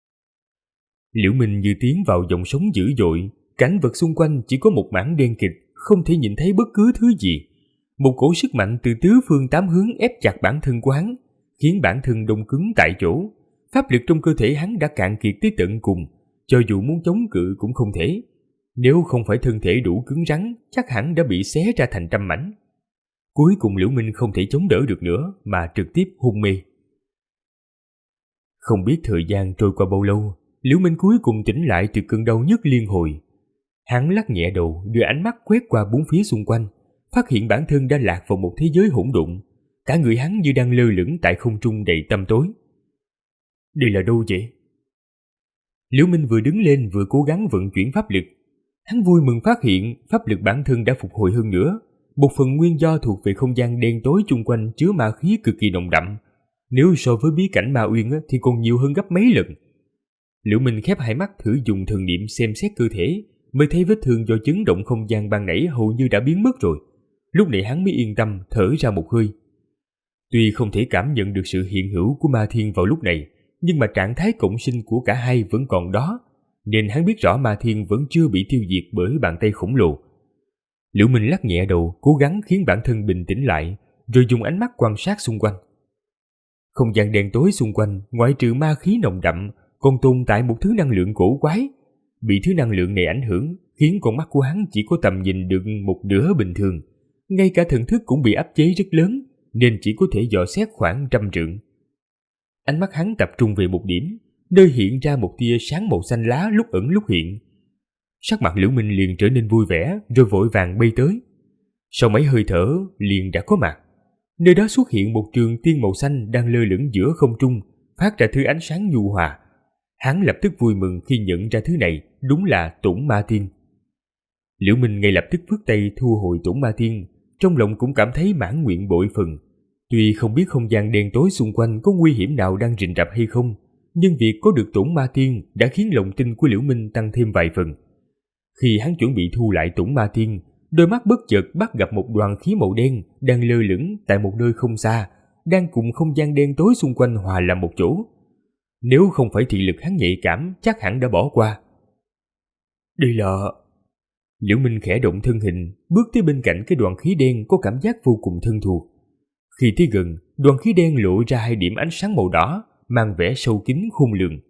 Liễu Minh như tiến vào dòng sóng dữ dội, cảnh vật xung quanh chỉ có một mảng đen kịt, không thể nhìn thấy bất cứ thứ gì. Một cổ sức mạnh từ tứ phương tám hướng ép chặt bản thân của hắn, khiến bản thân đông cứng tại chỗ. Pháp lực trong cơ thể hắn đã cạn kiệt tới tận cùng, cho dù muốn chống cự cũng không thể. Nếu không phải thân thể đủ cứng rắn, chắc hẳn đã bị xé ra thành trăm mảnh. Cuối cùng Liễu Minh không thể chống đỡ được nữa mà trực tiếp hôn mê. Không biết thời gian trôi qua bao lâu, Liễu Minh cuối cùng tỉnh lại từ cơn đau nhức liên hồi. Hắn lắc nhẹ đầu, đưa ánh mắt quét qua bốn phía xung quanh, phát hiện bản thân đã lạc vào một thế giới hỗn độn. Cả người hắn như đang lơ lửng tại không trung đầy tăm tối. Đây là đâu vậy? Liễu Minh vừa đứng lên vừa cố gắng vận chuyển pháp lực. Hắn vui mừng phát hiện pháp lực bản thân đã phục hồi hơn nữa. Một phần nguyên do thuộc về không gian đen tối chung quanh chứa ma khí cực kỳ nồng đậm. Nếu so với bí cảnh Ma Uyên thì còn nhiều hơn gấp mấy lần. Liễu Minh khép hai mắt thử dùng thần niệm xem xét cơ thể, mới thấy vết thương do chấn động không gian ban nãy hầu như đã biến mất rồi. Lúc này hắn mới yên tâm thở ra một hơi. Tuy không thể cảm nhận được sự hiện hữu của Ma Thiên vào lúc này, nhưng mà trạng thái cộng sinh của cả hai vẫn còn đó, nên hắn biết rõ Ma Thiên vẫn chưa bị tiêu diệt bởi bàn tay khổng lồ. Liễu Minh lắc nhẹ đầu, cố gắng khiến bản thân bình tĩnh lại, rồi dùng ánh mắt quan sát xung quanh. Không gian đen tối xung quanh, ngoại trừ ma khí nồng đậm, còn tồn tại một thứ năng lượng cổ quái. Bị thứ năng lượng này ảnh hưởng, khiến con mắt của hắn chỉ có tầm nhìn được một nửa bình thường. Ngay cả thần thức cũng bị áp chế rất lớn, nên chỉ có thể dò xét khoảng 100 trượng. Ánh mắt hắn tập trung về một điểm, nơi hiện ra một tia sáng màu xanh lá lúc ẩn lúc hiện. Sắc mặt Liễu Minh liền trở nên vui vẻ, rồi vội vàng bay tới. Sau mấy hơi thở, liền đã có mặt. Nơi đó xuất hiện một trường tiên màu xanh đang lơ lửng giữa không trung, phát ra thứ ánh sáng nhu hòa. Hắn lập tức vui mừng khi nhận ra thứ này đúng là Tủng Ma Tiên. Liễu Minh ngay lập tức phất tay thu hồi Tủng Ma Tiên, trong lòng cũng cảm thấy mãn nguyện bội phần. Tuy không biết không gian đen tối xung quanh có nguy hiểm nào đang rình rập hay không, nhưng việc có được Tủng Ma Tiên đã khiến lòng tin của Liễu Minh tăng thêm vài phần. Khi hắn chuẩn bị thu lại Tủng Ma Tiên, đôi mắt bất chợt bắt gặp một đoàn khí màu đen đang lơ lửng tại một nơi không xa, đang cùng không gian đen tối xung quanh hòa làm một chỗ. Nếu không phải thị lực hắn nhạy cảm, chắc hẳn đã bỏ qua. Đây là... Liễu Minh khẽ động thân hình, bước tới bên cạnh cái đoàn khí đen có cảm giác vô cùng thân thuộc. Khi tới gần, đoàn khí đen lộ ra hai điểm ánh sáng màu đỏ, mang vẻ sâu kín khôn lường.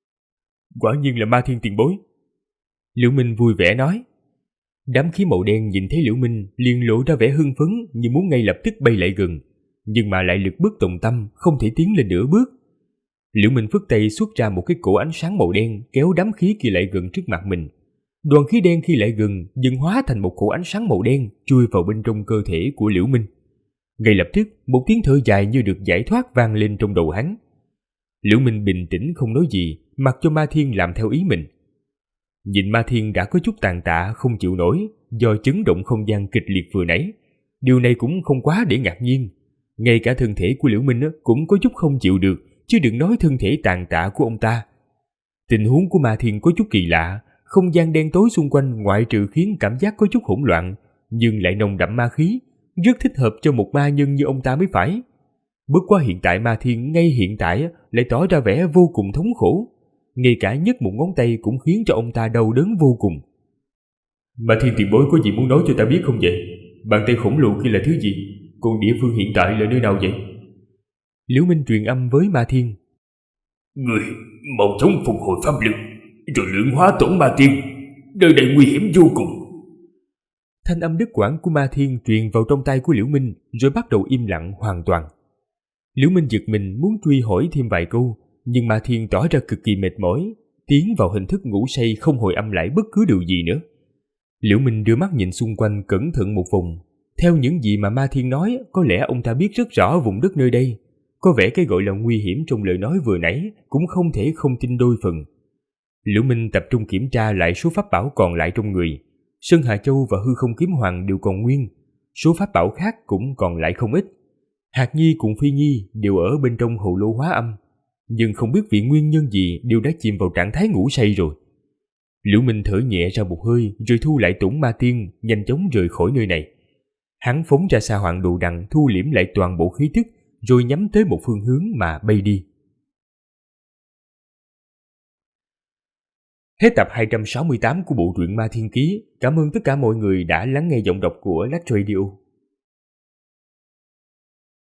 Quả nhiên là Ma Thiên tiền bối. Liễu Minh vui vẻ nói. Đám khí màu đen nhìn thấy Liễu Minh liền lộ ra vẻ hưng phấn như muốn ngay lập tức bay lại gần, nhưng mà lại lực bất tòng tâm, không thể tiến lên nửa bước. Liễu Minh phất tay xuất ra một cái cổ ánh sáng màu đen kéo đám khí kia lại gần trước mặt mình. Đoàn khí đen khi lại gần dần hóa thành một cổ ánh sáng màu đen chui vào bên trong cơ thể của Liễu Minh. Ngay lập tức một tiếng thở dài như được giải thoát vang lên trong đầu hắn. Liễu Minh bình tĩnh không nói gì, mặc cho Ma Thiên làm theo ý mình. Nhìn Ma Thiên đã có chút tàn tạ không chịu nổi do chấn động không gian kịch liệt vừa nãy. Điều này cũng không quá để ngạc nhiên. Ngay cả thân thể của Liễu Minh cũng có chút không chịu được, chứ đừng nói thân thể tàn tạ của ông ta. Tình huống của Ma Thiên có chút kỳ lạ, không gian đen tối xung quanh ngoại trừ khiến cảm giác có chút hỗn loạn, nhưng lại nồng đậm ma khí, rất thích hợp cho một ma nhân như ông ta mới phải. Bất quá hiện tại Ma Thiên ngay hiện tại lại tỏ ra vẻ vô cùng thống khổ, ngay cả nhấc một ngón tay cũng khiến cho ông ta đau đớn vô cùng. Ma Thiên tiền bối có gì muốn nói cho ta biết không vậy? Bàn tay khổng lồ kia là thứ gì? Còn địa phương hiện tại là nơi nào vậy? Liễu Minh truyền âm với Ma Thiên. Người mau chóng phục hồi pháp lực, rồi luyện hóa Tủng Ma Tiên. Nơi đây nguy hiểm vô cùng. Thanh âm đứt quãng của Ma Thiên truyền vào trong tai của Liễu Minh, rồi bắt đầu im lặng hoàn toàn. Liễu Minh giật mình muốn truy hỏi thêm vài câu, nhưng Ma Thiên tỏ ra cực kỳ mệt mỏi, tiến vào hình thức ngủ say không hồi âm lại bất cứ điều gì nữa. Liễu Minh đưa mắt nhìn xung quanh cẩn thận một vòng. Theo những gì mà Ma Thiên nói, có lẽ ông ta biết rất rõ vùng đất nơi đây. Có vẻ cái gọi là nguy hiểm trong lời nói vừa nãy cũng không thể không tin đôi phần. Liễu Minh tập trung kiểm tra lại số pháp bảo còn lại trong người. Sơn Hà Châu và Hư Không Kiếm Hoàng đều còn nguyên, số pháp bảo khác cũng còn lại không ít. Hạt Nhi cùng Phi Nhi đều ở bên trong hồ lô hóa âm, nhưng không biết vì nguyên nhân gì đều đã chìm vào trạng thái ngủ say rồi. Liễu Minh thở nhẹ ra một hơi rồi thu lại Tủng Ma Tiên, nhanh chóng rời khỏi nơi này. Hắn phóng ra xa Hoàng Đồ Đằng, thu liễm lại toàn bộ khí tức, rồi nhắm tới một phương hướng mà bay đi. Hết tập 268 của bộ truyện Ma Thiên Ký. Cảm ơn tất cả mọi người đã lắng nghe giọng đọc của Lách Radio.